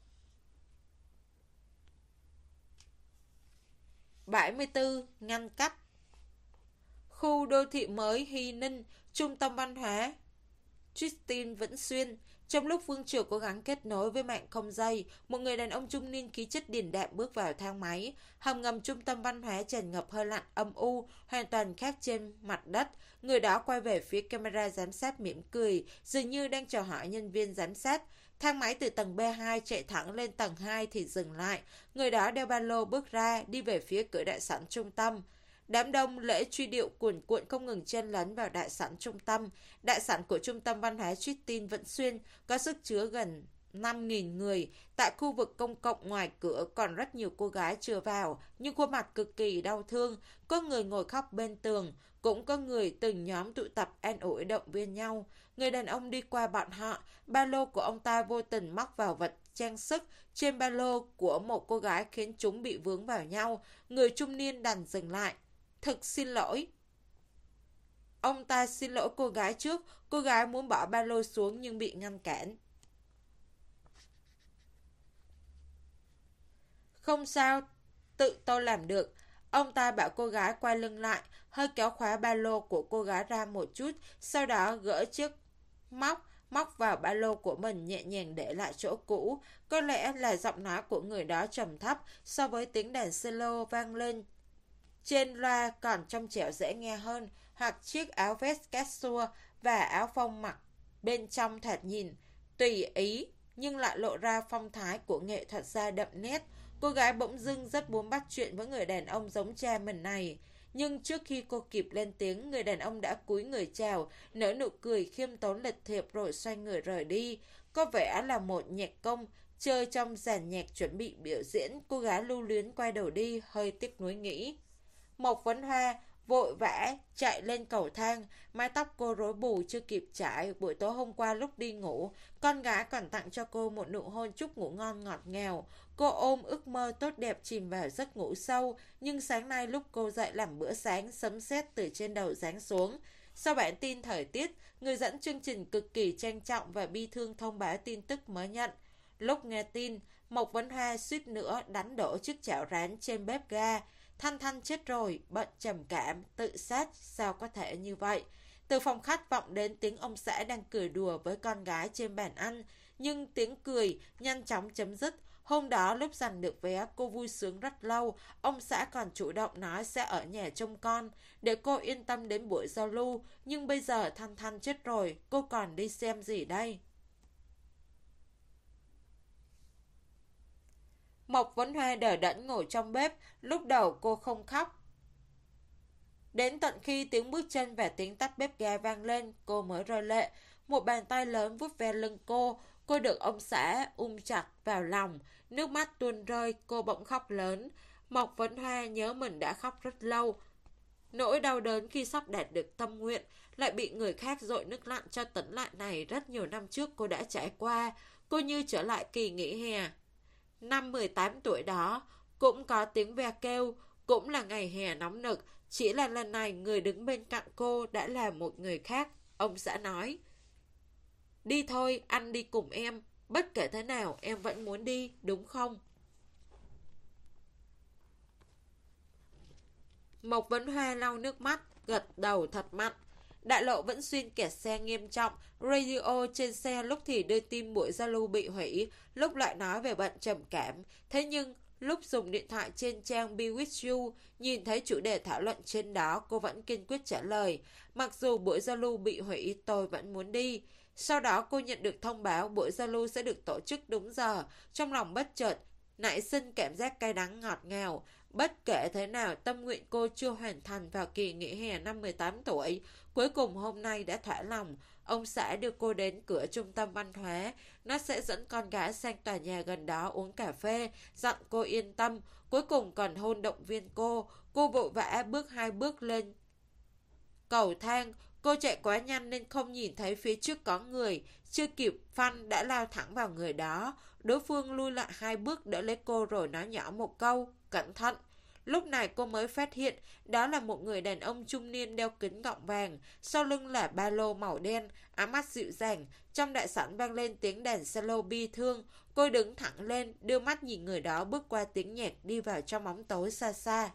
Speaker 1: bảy mươi tư. Ngăn cách. Khu đô thị mới Hy Ninh, trung tâm văn hóa Tristin Vĩnh Xuyên. Trong lúc Vương Triều cố gắng kết nối với mạng không dây, một người đàn ông trung niên khí chất điềm đạm bước vào thang máy. Hầm ngầm trung tâm văn hóa tràn ngập hơi lạnh âm u, hoàn toàn khác trên mặt đất. Người đó quay về phía camera giám sát mỉm cười, dường như đang chào hỏi nhân viên giám sát. Thang máy từ tầng B hai chạy thẳng lên tầng hai thì dừng lại. Người đó đeo ba lô bước ra, đi về phía cửa đại sảnh trung tâm. Đám đông lễ truy điệu cuồn cuộn không ngừng chen lấn vào đại sảnh trung tâm. Đại sảnh của trung tâm văn hóa Tristin Vĩnh Xuyên có sức chứa gần năm nghìn người. Tại khu vực công cộng ngoài cửa còn rất nhiều cô gái chưa vào, nhưng khuôn mặt cực kỳ đau thương. Có người ngồi khóc bên tường, cũng có người từng nhóm tụ tập an ủi động viên nhau. Người đàn ông đi qua bọn họ, ba lô của ông ta vô tình móc vào vật trang sức trên ba lô của một cô gái khiến chúng bị vướng vào nhau. Người trung niên đành dừng lại. Thực xin lỗi. Ông ta xin lỗi cô gái trước. Cô gái muốn bỏ ba lô xuống nhưng bị ngăn cản. Không sao, tự tôi làm được. Ông ta bảo cô gái quay lưng lại, hơi kéo khóa ba lô của cô gái ra một chút, sau đó gỡ chiếc móc, móc vào ba lô của mình, nhẹ nhàng để lại chỗ cũ. Có lẽ là giọng nói của người đó trầm thấp so với tiếng đàn cello vang lên trên loa còn trong trẻo dễ nghe hơn, hoặc chiếc áo vest casual và áo phông mặc bên trong thoạt nhìn tùy ý nhưng lại lộ ra phong thái của nghệ thuật gia đậm nét. Cô gái bỗng dưng rất muốn bắt chuyện với người đàn ông giống cha mình này. Nhưng trước khi cô kịp lên tiếng, người đàn ông đã cúi người chào, nở nụ cười khiêm tốn lịch thiệp rồi xoay người rời đi. Có vẻ là một nhạc công chơi trong dàn nhạc chuẩn bị biểu diễn. Cô gái lưu luyến quay đầu đi, hơi tiếc nuối nghĩ. Mộc Vấn Hoa vội vã chạy lên cầu thang, mái tóc cô rối bù chưa kịp trải. Buổi tối hôm qua lúc đi ngủ, con gái còn tặng cho cô một nụ hôn chúc ngủ ngon ngọt ngào. Cô ôm ước mơ tốt đẹp chìm vào giấc ngủ sâu. Nhưng sáng nay lúc cô dậy làm bữa sáng, sấm sét từ trên đầu giáng xuống. Sau bản tin thời tiết, người dẫn chương trình cực kỳ trang trọng và bi thương thông báo tin tức mới nhận. Lúc nghe tin, Mộc Vấn Hoa suýt nữa đánh đổ chiếc chảo rán trên bếp ga. Thanh Thanh chết rồi, bệnh trầm cảm, tự sát, sao có thể như vậy? Từ phòng khách vọng đến tiếng ông xã đang cười đùa với con gái trên bàn ăn, nhưng tiếng cười nhanh chóng chấm dứt. Hôm đó lúc giành được vé, cô vui sướng rất lâu. Ông xã còn chủ động nói sẽ ở nhà trông con, để cô yên tâm đến buổi giao lưu. Nhưng bây giờ Thanh Thanh chết rồi, cô còn đi xem gì đây? Mộc Vấn Hoa đờ đẫn ngồi trong bếp, lúc đầu cô không khóc. Đến tận khi tiếng bước chân và tiếng tắt bếp ga vang lên, cô mới rơi lệ. Một bàn tay lớn vuốt ve lưng cô, cô được ông xã ôm chặt vào lòng. Nước mắt tuôn rơi, cô bỗng khóc lớn. Mộc Vấn Hoa nhớ mình đã khóc rất lâu. Nỗi đau đớn khi sắp đạt được tâm nguyện lại bị người khác dội nước lạnh cho tấn lại này rất nhiều năm trước cô đã trải qua. Cô như trở lại kỳ nghỉ hè. Năm mười tám tuổi đó, cũng có tiếng ve kêu, cũng là ngày hè nóng nực. Chỉ là lần này người đứng bên cạnh cô đã là một người khác. Ông xã nói, đi thôi, anh đi cùng em. Bất kể thế nào em vẫn muốn đi, đúng không? Mộc Vấn Hoa lau nước mắt, gật đầu thật mạnh. Đại lộ vẫn xuyên kẹt xe nghiêm trọng. Radio trên xe lúc thì đưa tin buổi giao lưu bị hủy, lúc lại nói về bệnh trầm cảm. Thế nhưng lúc dùng điện thoại trên trang Be With You, nhìn thấy chủ đề thảo luận trên đó, cô vẫn kiên quyết trả lời. Mặc dù buổi giao lưu bị hủy, tôi vẫn muốn đi. Sau đó cô nhận được thông báo buổi giao lưu sẽ được tổ chức đúng giờ. Trong lòng bất chợt nảy sinh cảm giác cay đắng ngọt ngào. Bất kể thế nào, tâm nguyện cô chưa hoàn thành vào kỳ nghỉ hè năm mười tám tuổi. Cuối cùng hôm nay đã thỏa lòng. Ông xã đưa cô đến cửa trung tâm văn hóa. Nó sẽ dẫn con gái sang tòa nhà gần đó uống cà phê, dặn cô yên tâm. Cuối cùng còn hôn động viên cô. Cô vội vã bước hai bước lên cầu thang. Cô chạy quá nhanh nên không nhìn thấy phía trước có người. Chưa kịp phanh đã lao thẳng vào người đó. Đối phương lui lại hai bước đỡ lấy cô rồi nói nhỏ một câu, cẩn thận. Lúc này cô mới phát hiện đó là một người đàn ông trung niên đeo kính gọng vàng, sau lưng là ba lô màu đen, ám mắt dịu dàng. Trong đại sảnh vang lên tiếng đàn cello bi thương. Cô đứng thẳng lên, đưa mắt nhìn người đó bước qua tiếng nhạc đi vào trong bóng tối xa xa.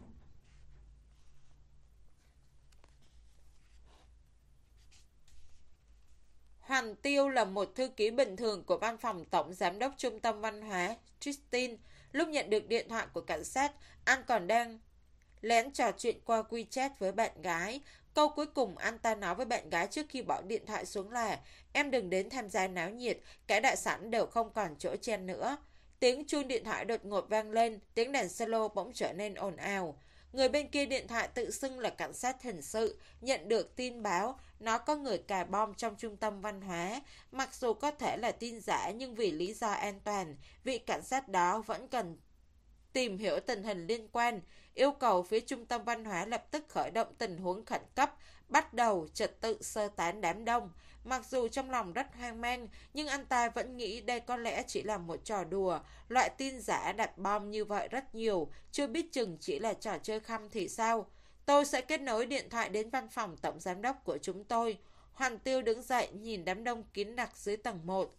Speaker 1: Hoàng Tiêu là một thư ký bình thường của văn phòng tổng giám đốc trung tâm văn hóa Tristin. Lúc nhận được điện thoại của cảnh sát, anh còn đang lén trò chuyện qua WeChat với bạn gái. Câu cuối cùng anh ta nói với bạn gái trước khi bỏ điện thoại xuống là em đừng đến tham gia náo nhiệt, cả đại sảnh đều không còn chỗ chen nữa. Tiếng chuông điện thoại đột ngột vang lên, tiếng đàn cello bỗng trở nên ồn ào. Người bên kia điện thoại tự xưng là cảnh sát hình sự, nhận được tin báo nó có người cài bom trong trung tâm văn hóa. Mặc dù có thể là tin giả nhưng vì lý do an toàn, vị cảnh sát đó vẫn cần tìm hiểu tình hình liên quan, yêu cầu phía trung tâm văn hóa lập tức khởi động tình huống khẩn cấp, bắt đầu trật tự sơ tán đám đông. Mặc dù trong lòng rất hoang mang, nhưng anh ta vẫn nghĩ đây có lẽ chỉ là một trò đùa. Loại tin giả đặt bom như vậy rất nhiều, chưa biết chừng chỉ là trò chơi khăm thì sao. Tôi sẽ kết nối điện thoại đến văn phòng tổng giám đốc của chúng tôi. Hoàng Tiêu đứng dậy nhìn đám đông kín đặc dưới tầng một.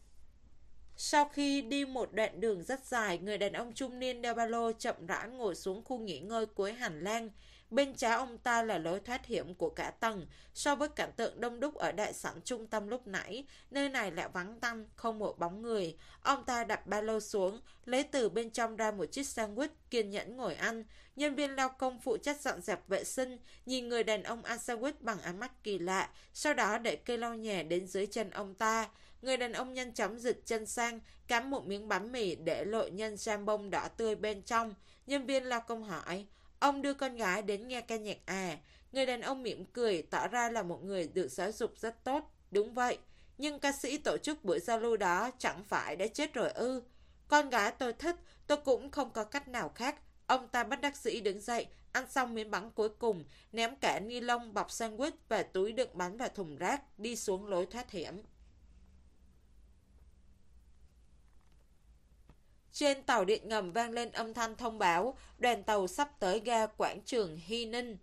Speaker 1: Sau khi đi một đoạn đường rất dài, người đàn ông trung niên đeo ba lô chậm rãi ngồi xuống khu nghỉ ngơi cuối hành lang. Bên trái ông ta là lối thoát hiểm của cả tầng. So với cảnh tượng đông đúc ở đại sảnh trung tâm lúc nãy, nơi này lại vắng tăm, không một bóng người. Ông ta đặt ba lô xuống, lấy từ bên trong ra một chiếc sandwich, kiên nhẫn ngồi ăn. Nhân viên lao công phụ trách dọn dẹp vệ sinh, nhìn người đàn ông ăn sandwich bằng ánh mắt kỳ lạ, sau đó để cây lau nhà đến dưới chân ông ta. Người đàn ông nhanh chóng giật chân sang, cắm một miếng bánh mì để lộ nhân jambon đỏ tươi bên trong. Nhân viên lao công hỏi, ông đưa con gái đến nghe ca nhạc à? Người đàn ông mỉm cười, tỏ ra là một người được giáo dục rất tốt. Đúng vậy, nhưng ca sĩ tổ chức buổi giao lưu đó chẳng phải đã chết rồi ư? Con gái tôi thích, tôi cũng không có cách nào khác. Ông ta bất đắc dĩ đứng dậy, ăn xong miếng bánh cuối cùng, ném cả ni lông bọc sandwich và túi đựng bánh vào thùng rác, đi xuống lối thoát hiểm. Trên tàu điện ngầm vang lên âm thanh thông báo, đoàn tàu sắp tới ga quảng trường Hy Ninh.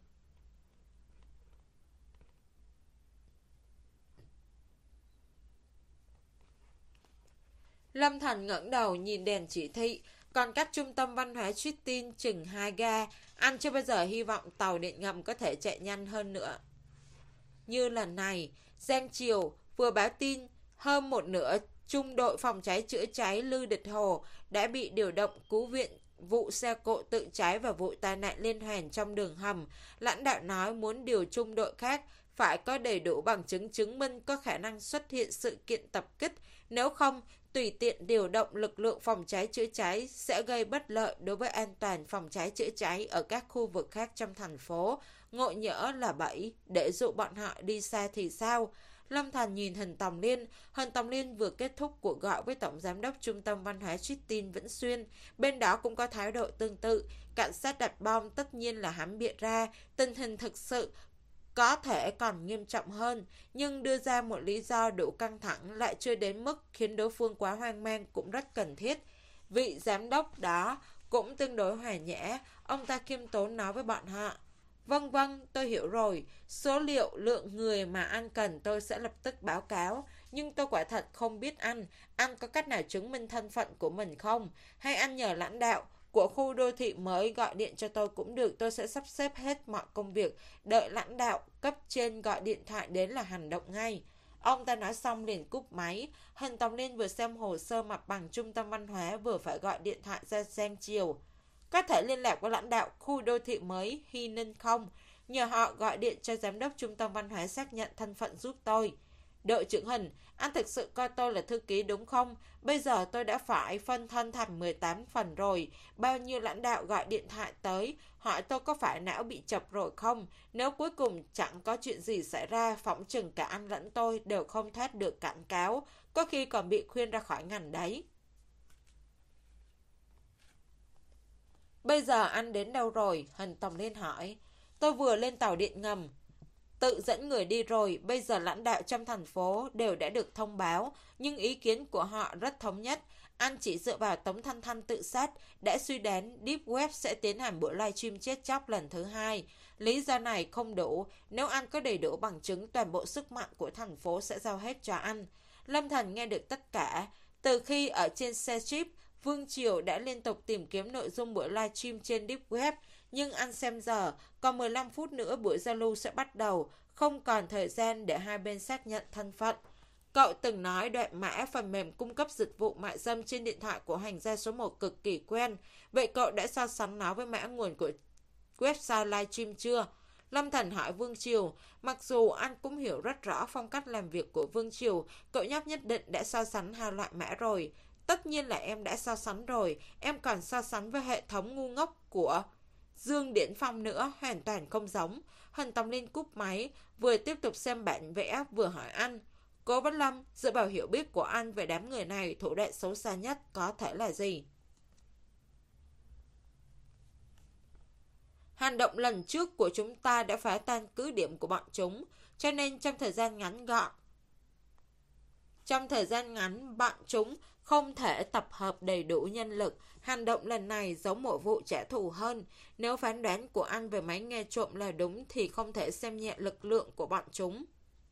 Speaker 1: Lâm Thành ngẩng đầu nhìn đèn chỉ thị, còn cách trung tâm văn hóa Tristin chừng hai ga, anh chưa bao giờ hy vọng tàu điện ngầm có thể chạy nhanh hơn nữa. Như lần này, Giang Triều vừa báo tin hơn một nửa trung đội phòng cháy chữa cháy Lư Địch Hồ đã bị điều động cứu viện vụ xe cộ tự cháy và vụ tai nạn liên hoàn trong đường hầm. Lãnh đạo nói muốn điều trung đội khác phải có đầy đủ bằng chứng chứng minh có khả năng xuất hiện sự kiện tập kích, nếu không tùy tiện điều động lực lượng phòng cháy chữa cháy sẽ gây bất lợi đối với an toàn phòng cháy chữa cháy ở các khu vực khác trong thành phố. Ngộ nhỡ là bẫy để dụ bọn họ đi xa thì sao? Lâm Thành nhìn Hình Tòng Liên. Hình Tòng Liên vừa kết thúc cuộc gọi với Tổng Giám đốc Trung tâm Văn hóa Christine Vĩnh Xuyên. Bên đó cũng có thái độ tương tự. Cảnh sát đặt bom tất nhiên là hắn bịa ra. Tình hình thực sự có thể còn nghiêm trọng hơn, nhưng đưa ra một lý do đủ căng thẳng lại chưa đến mức khiến đối phương quá hoang mang cũng rất cần thiết. Vị giám đốc đó cũng tương đối hòa nhã, ông ta khiêm tốn nói với bọn họ. Vâng vâng, tôi hiểu rồi, số liệu lượng người mà anh cần tôi sẽ lập tức báo cáo, nhưng tôi quả thật không biết anh, anh có cách nào chứng minh thân phận của mình không? Hay anh nhờ lãnh đạo của khu đô thị mới gọi điện cho tôi cũng được, tôi sẽ sắp xếp hết mọi công việc, đợi lãnh đạo cấp trên gọi điện thoại đến là hành động ngay. Ông ta nói xong liền cúp máy. Hình Tòng Liên vừa xem hồ sơ mặt bằng trung tâm văn hóa vừa phải gọi điện thoại ra Giang Triều. Có thể liên lạc với lãnh đạo khu đô thị mới Hy Ninh không? Nhờ họ gọi điện cho giám đốc trung tâm văn hóa xác nhận thân phận giúp tôi. Đội trưởng Hình, anh thực sự coi tôi là thư ký đúng không? Bây giờ tôi đã phải phân thân thành mười tám phần rồi. Bao nhiêu lãnh đạo gọi điện thoại tới, hỏi tôi có phải não bị chập rồi không? Nếu cuối cùng chẳng có chuyện gì xảy ra, phỏng chừng cả anh lẫn tôi đều không thoát được cảnh cáo. Có khi còn bị khuyên ra khỏi ngành đấy. Bây giờ anh đến đâu rồi? Hình Tòng Liên hỏi. Tôi vừa lên tàu điện ngầm, tự dẫn người đi rồi. Bây giờ lãnh đạo trong thành phố đều đã được thông báo, nhưng ý kiến của họ rất thống nhất. Anh chỉ dựa vào Tống Thanh Thanh tự sát đã suy đoán Deep Web sẽ tiến hành buổi livestream chết chóc lần thứ hai. Lý do này không đủ. Nếu anh có đầy đủ bằng chứng, toàn bộ sức mạnh của thành phố sẽ giao hết cho anh. Lâm Thành nghe được tất cả. Từ khi ở trên xe jeep, Vương Triều đã liên tục tìm kiếm nội dung buổi livestream trên Deep Web, nhưng anh xem giờ, còn mười lăm phút nữa buổi giao lưu sẽ bắt đầu, không còn thời gian để hai bên xác nhận thân phận. Cậu từng nói đoạn mã phần mềm cung cấp dịch vụ mại dâm trên điện thoại của hành gia số một cực kỳ quen, vậy cậu đã so sánh nó với mã nguồn của website livestream chưa? Lâm Thành hỏi Vương Triều. Mặc dù anh cũng hiểu rất rõ phong cách làm việc của Vương Triều, cậu nhóc nhất định đã so sánh hai loại mã rồi. Tất nhiên là em đã so sánh rồi, em còn so sánh với hệ thống ngu ngốc của Dương Điển Phong nữa, hoàn toàn không giống. Hình Tòng Liên cúp máy, vừa tiếp tục xem bản vẽ, vừa hỏi anh. Cố Văn Lâm, dựa vào hiểu biết của anh về đám người này, thủ đoạn xấu xa nhất có thể là gì? Hành động lần trước của chúng ta đã phá tan cứ điểm của bọn chúng, cho nên trong thời gian ngắn gọn. Trong thời gian ngắn, bọn chúng không thể tập hợp đầy đủ nhân lực. Hành động lần này giống một vụ trả thù hơn. Nếu phán đoán của anh về máy nghe trộm là đúng thì không thể xem nhẹ lực lượng của bọn chúng.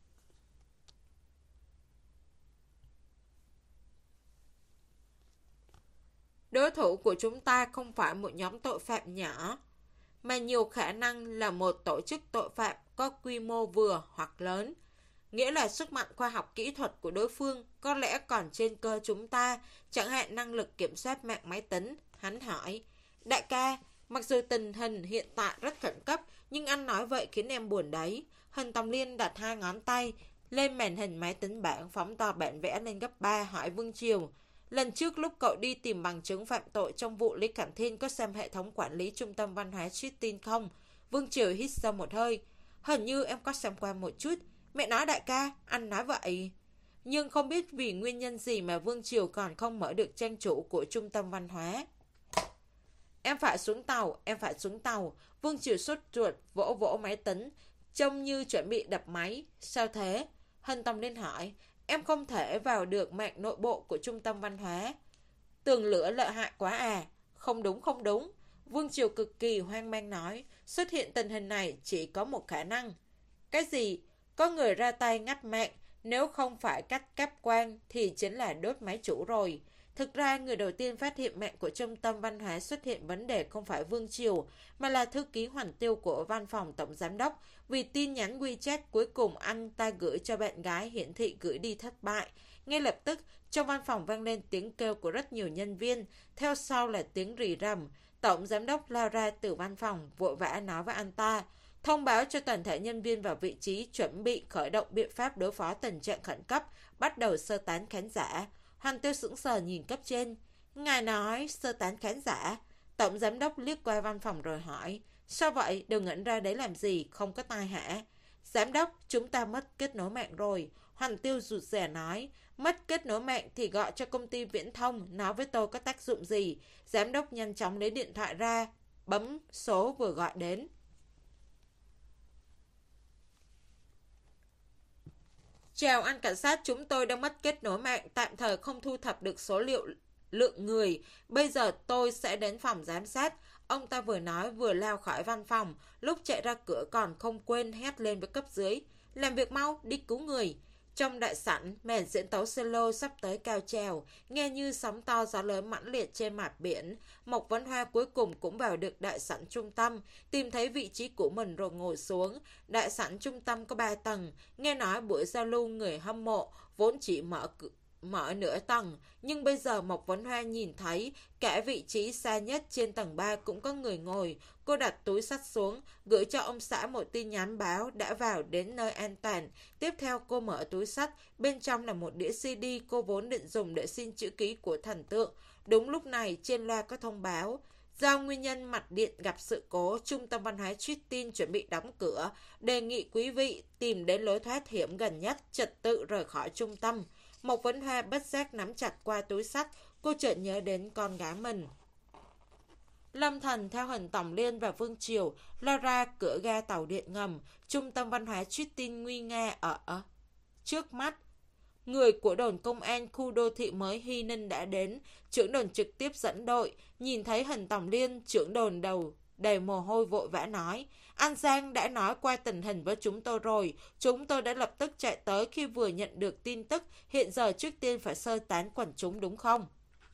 Speaker 1: Đối thủ của chúng ta không phải một nhóm tội phạm nhỏ, mà nhiều khả năng là một tổ chức tội phạm có quy mô vừa hoặc lớn. Nghĩa là sức mạnh khoa học kỹ thuật của đối phương có lẽ còn trên cơ chúng ta, chẳng hạn năng lực kiểm soát mạng máy tính. Hắn hỏi, đại ca, mặc dù tình hình hiện tại rất khẩn cấp, nhưng anh nói vậy khiến em buồn đấy. Hình Tòng Liên đặt hai ngón tay lên màn hình máy tính bảng, phóng to bản vẽ lên gấp ba, hỏi Vương Triều. Lần trước lúc cậu đi tìm bằng chứng phạm tội trong vụ Lý Cẩm Thiên có xem hệ thống quản lý trung tâm văn hóa Christine không? Vương Triều hít sâu một hơi. Hình như em có xem qua một chút. Mẹ nói đại ca, anh nói vậy. Nhưng không biết vì nguyên nhân gì mà Vương Triều còn không mở được trang chủ của trung tâm văn hóa. Em phải xuống tàu, em phải xuống tàu. Vương Triều sốt ruột vỗ vỗ máy tính, trông như chuẩn bị đập máy. Sao thế? Hình Tòng Liên hỏi. Em không thể vào được mạng nội bộ của trung tâm văn hóa. Tường lửa lợi hại quá à? Không đúng, không đúng. Vương Triều cực kỳ hoang mang nói. Xuất hiện tình hình này chỉ có một khả năng. Cái gì? Có người ra tay ngắt mạng. Nếu không phải cắt cáp quang thì chính là đốt máy chủ rồi. Thực ra người đầu tiên phát hiện mạng của trung tâm văn hóa xuất hiện vấn đề không phải Vương Triều, mà là thư ký Hoàn Tiêu của văn phòng tổng giám đốc. Vì tin nhắn WeChat cuối cùng anh ta gửi cho bạn gái hiển thị gửi đi thất bại. Ngay lập tức, trong văn phòng vang lên tiếng kêu của rất nhiều nhân viên, theo sau là tiếng rì rầm. Tổng giám đốc lao ra từ văn phòng, vội vã nói với anh ta. Thông báo cho toàn thể nhân viên vào vị trí, chuẩn bị khởi động biện pháp đối phó tình trạng khẩn cấp, bắt đầu sơ tán khán giả. Hoàn Tiêu sững sờ nhìn cấp trên. Ngài nói sơ tán khán giả. Tổng giám đốc liếc qua văn phòng rồi hỏi. Sao vậy? Đừng ngẩn ra đấy làm gì? Không có tai hả? Giám đốc, chúng ta mất kết nối mạng rồi. Hoàng Tiêu rụt rè nói. Mất kết nối mạng thì gọi cho công ty viễn thông, nói với tôi có tác dụng gì. Giám đốc nhanh chóng lấy điện thoại ra, bấm số vừa gọi đến. Chào anh cảnh sát, chúng tôi đang mất kết nối mạng, tạm thời không thu thập được số liệu lượng người. Bây giờ tôi sẽ đến phòng giám sát. Ông ta vừa nói vừa lao khỏi văn phòng, lúc chạy ra cửa còn không quên hét lên với cấp dưới. Làm việc mau, đi cứu người. Trong đại sảnh, màn diễn tấu solo sắp tới cao trào, nghe như sóng to gió lớn mãnh liệt trên mặt biển. Mộc Vấn Hoa cuối cùng cũng vào được đại sảnh trung tâm, tìm thấy vị trí của mình rồi ngồi xuống. Đại sảnh trung tâm có ba tầng, nghe nói buổi giao lưu người hâm mộ vốn chỉ mở cửa mở nửa tầng, nhưng bây giờ Mộc Vấn Hoa nhìn thấy cả vị trí xa nhất trên tầng ba cũng có người ngồi. Cô đặt túi xách xuống, gửi cho ông xã một tin nhắn báo đã vào đến nơi an toàn. Tiếp theo cô mở túi xách, bên trong là một đĩa xê đê cô vốn định dùng để xin chữ ký của thần tượng. Đúng lúc này trên loa có thông báo. Do nguyên nhân mạch điện gặp sự cố, Trung tâm Văn hóa Twistin chuẩn bị đóng cửa. Đề nghị quý vị tìm đến lối thoát hiểm gần nhất, trật tự rời khỏi trung tâm. Mộc Vấn Hoa bất giác nắm chặt qua túi xách, cô chợt nhớ đến con gái mình. Lâm Thần theo hình Tổng Liên và Vương Triều lao ra cửa ga tàu điện ngầm. Trung tâm Văn hóa Twistin nguy nga ở, ở trước mắt. Người của đồn công an khu đô thị mới Hy Ninh đã đến. Trưởng đồn trực tiếp dẫn đội. Nhìn thấy hình Tổng Liên, trưởng đồn đầu đầy mồ hôi vội vã nói. An Giang đã nói qua tình hình với chúng tôi rồi. Chúng tôi đã lập tức chạy tới khi vừa nhận được tin tức. Hiện giờ trước tiên phải sơ tán quần chúng đúng không?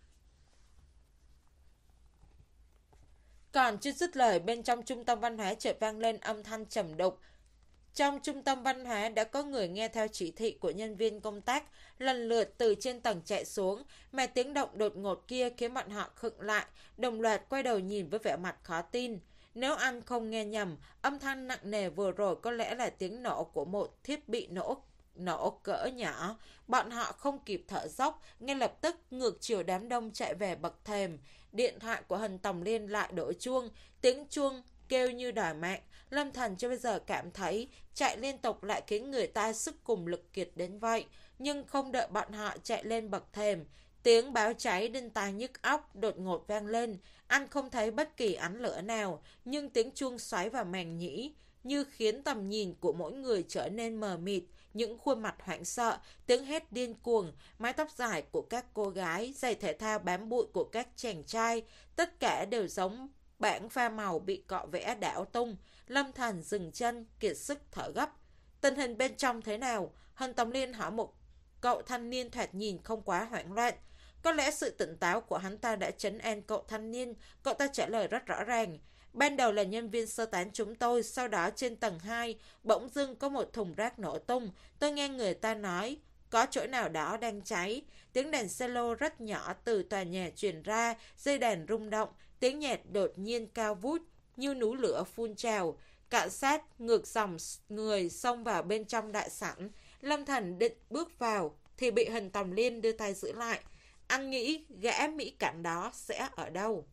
Speaker 1: Còn chưa dứt lời, bên trong trung tâm văn hóa chợt vang lên âm thanh trầm đục. Trong trung tâm văn hóa đã có người nghe theo chỉ thị của nhân viên công tác, lần lượt từ trên tầng chạy xuống, mà tiếng động đột ngột kia khiến bọn họ khựng lại, đồng loạt quay đầu nhìn với vẻ mặt khó tin. Nếu anh không nghe nhầm, âm thanh nặng nề vừa rồi có lẽ là tiếng nổ của một thiết bị nổ nổ cỡ nhỏ. Bọn họ không kịp thở dốc, ngay lập tức ngược chiều đám đông chạy về bậc thềm. Điện thoại của Hình Tổng Liên lại đổ chuông, tiếng chuông kêu như đòi mạng. Lâm Thần cho bây giờ cảm thấy chạy liên tục lại khiến người ta sức cùng lực kiệt đến vậy. Nhưng không đợi bọn họ chạy lên bậc thềm, tiếng báo cháy đinh tai nhức óc đột ngột vang lên. Anh không thấy bất kỳ ánh lửa nào, nhưng tiếng chuông xoáy vào màng nhĩ như khiến tầm nhìn của mỗi người trở nên mờ mịt. Những khuôn mặt hoảng sợ, tiếng hét điên cuồng, mái tóc dài của các cô gái, giày thể thao bám bụi của các chàng trai, tất cả đều giống bảng pha màu bị cọ vẽ đảo tung. Lâm Thần dừng chân, kiệt sức thở gấp. Tình hình bên trong thế nào? Hình Tổng Liên hỏi một cậu thanh niên thoạt nhìn không quá hoảng loạn. Có lẽ sự tỉnh táo của hắn ta đã trấn an cậu thanh niên. Cậu ta trả lời rất rõ ràng. Ban đầu là nhân viên sơ tán chúng tôi, sau đó trên tầng hai, bỗng dưng có một thùng rác nổ tung. Tôi nghe người ta nói, có chỗ nào đó đang cháy. Tiếng đèn cello rất nhỏ từ tòa nhà truyền ra, dây đàn rung động, tiếng nhạc đột nhiên cao vút, như núi lửa phun trào. Cảnh sát ngược dòng người xông vào bên trong đại sảnh. Lâm Thần định bước vào, thì bị Hình Tổng Liên đưa tay giữ lại. Anh nghĩ gã Mỹ cảnh đó sẽ ở đâu?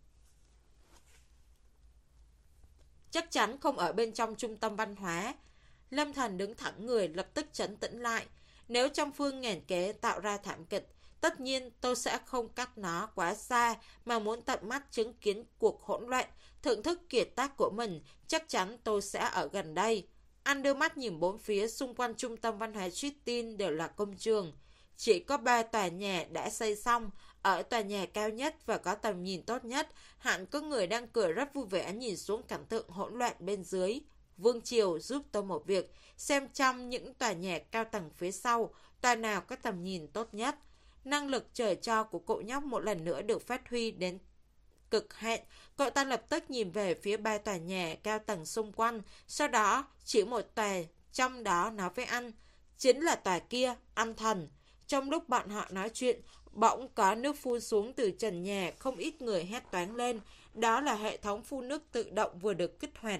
Speaker 1: Chắc chắn không ở bên trong trung tâm văn hóa. Lâm Thần đứng thẳng người, lập tức trấn tĩnh lại. Nếu trong phương ngàn kế tạo ra thảm kịch, tất nhiên tôi sẽ không cắt nó quá xa, mà muốn tận mắt chứng kiến cuộc hỗn loạn, thưởng thức kiệt tác của mình, chắc chắn tôi sẽ ở gần đây. Anh đưa mắt nhìn bốn phía, xung quanh trung tâm văn hóa Twistin đều là công trường. Chỉ có ba tòa nhà đã xây xong. Ở tòa nhà cao nhất và có tầm nhìn tốt nhất, hẳn có người đang cười rất vui vẻ nhìn xuống cảnh tượng hỗn loạn bên dưới. Vương Triều giúp tôi một việc, xem trong những tòa nhà cao tầng phía sau, tòa nào có tầm nhìn tốt nhất. Năng lực trời cho của cậu nhóc một lần nữa được phát huy đến cực hạn. Cậu ta lập tức nhìn về phía ba tòa nhà cao tầng xung quanh, sau đó chỉ một tòa trong đó nói với anh, chính là tòa kia, anh Thần. Trong lúc bọn họ nói chuyện, bỗng có nước phun xuống từ trần nhà, không ít người hét toáng lên. Đó là hệ thống phun nước tự động vừa được kích hoạt.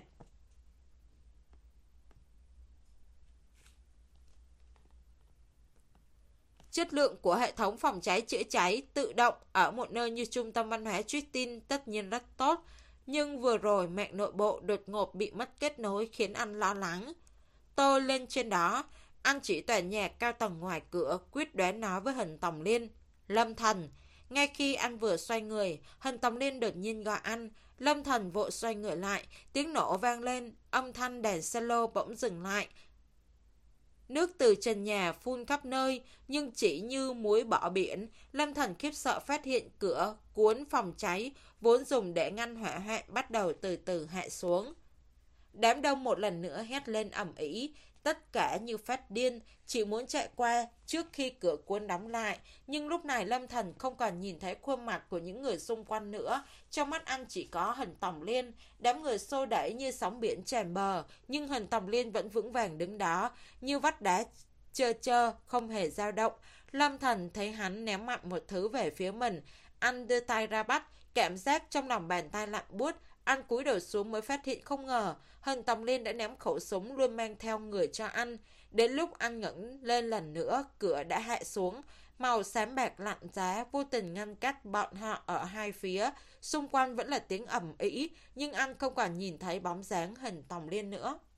Speaker 1: Chất lượng của hệ thống phòng cháy chữa cháy tự động ở một nơi như trung tâm văn hóa Twistin tất nhiên rất tốt, nhưng vừa rồi mạng nội bộ đột ngột bị mất kết nối khiến anh lo lắng. Tôi lên trên đó. Anh chỉ tòa nhà cao tầng ngoài cửa, quyết đoán nói với Hình Tòng Liên. Lâm Thần. Ngay khi anh vừa xoay người, Hình Tòng Liên đột nhiên gọi anh. Lâm Thần vội xoay người lại, tiếng nổ vang lên, âm thanh đèn cello bỗng dừng lại. Nước từ trần nhà phun khắp nơi, nhưng chỉ như muối bỏ biển. Lâm Thần khiếp sợ phát hiện cửa cuốn phòng cháy, vốn dùng để ngăn hỏa hoạn, bắt đầu từ từ hạ xuống. Đám đông một lần nữa hét lên ầm ĩ, tất cả như phát điên, chỉ muốn chạy qua trước khi cửa cuốn đóng lại. Nhưng lúc này Lâm Thần không còn nhìn thấy khuôn mặt của những người xung quanh nữa. Trong mắt anh chỉ có Hình Tòng Liên. Đám người xô đẩy như sóng biển tràn bờ, nhưng Hình Tòng Liên vẫn vững vàng đứng đó, như vách đá trơ trơ, không hề dao động. Lâm Thần thấy hắn ném mạnh một thứ về phía mình. Anh đưa tay ra bắt, cảm giác trong lòng bàn tay lạnh buốt. Anh cúi đầu xuống mới phát hiện không ngờ Hình Tòng Liên đã ném khẩu súng luôn mang theo người cho anh. Đến lúc anh ngẩng lên lần nữa, cửa đã hạ xuống. Màu xám bạc lạnh giá vô tình ngăn cách bọn họ ở hai phía. Xung quanh vẫn là tiếng ầm ĩ, nhưng anh không còn nhìn thấy bóng dáng Hình Tòng Liên nữa.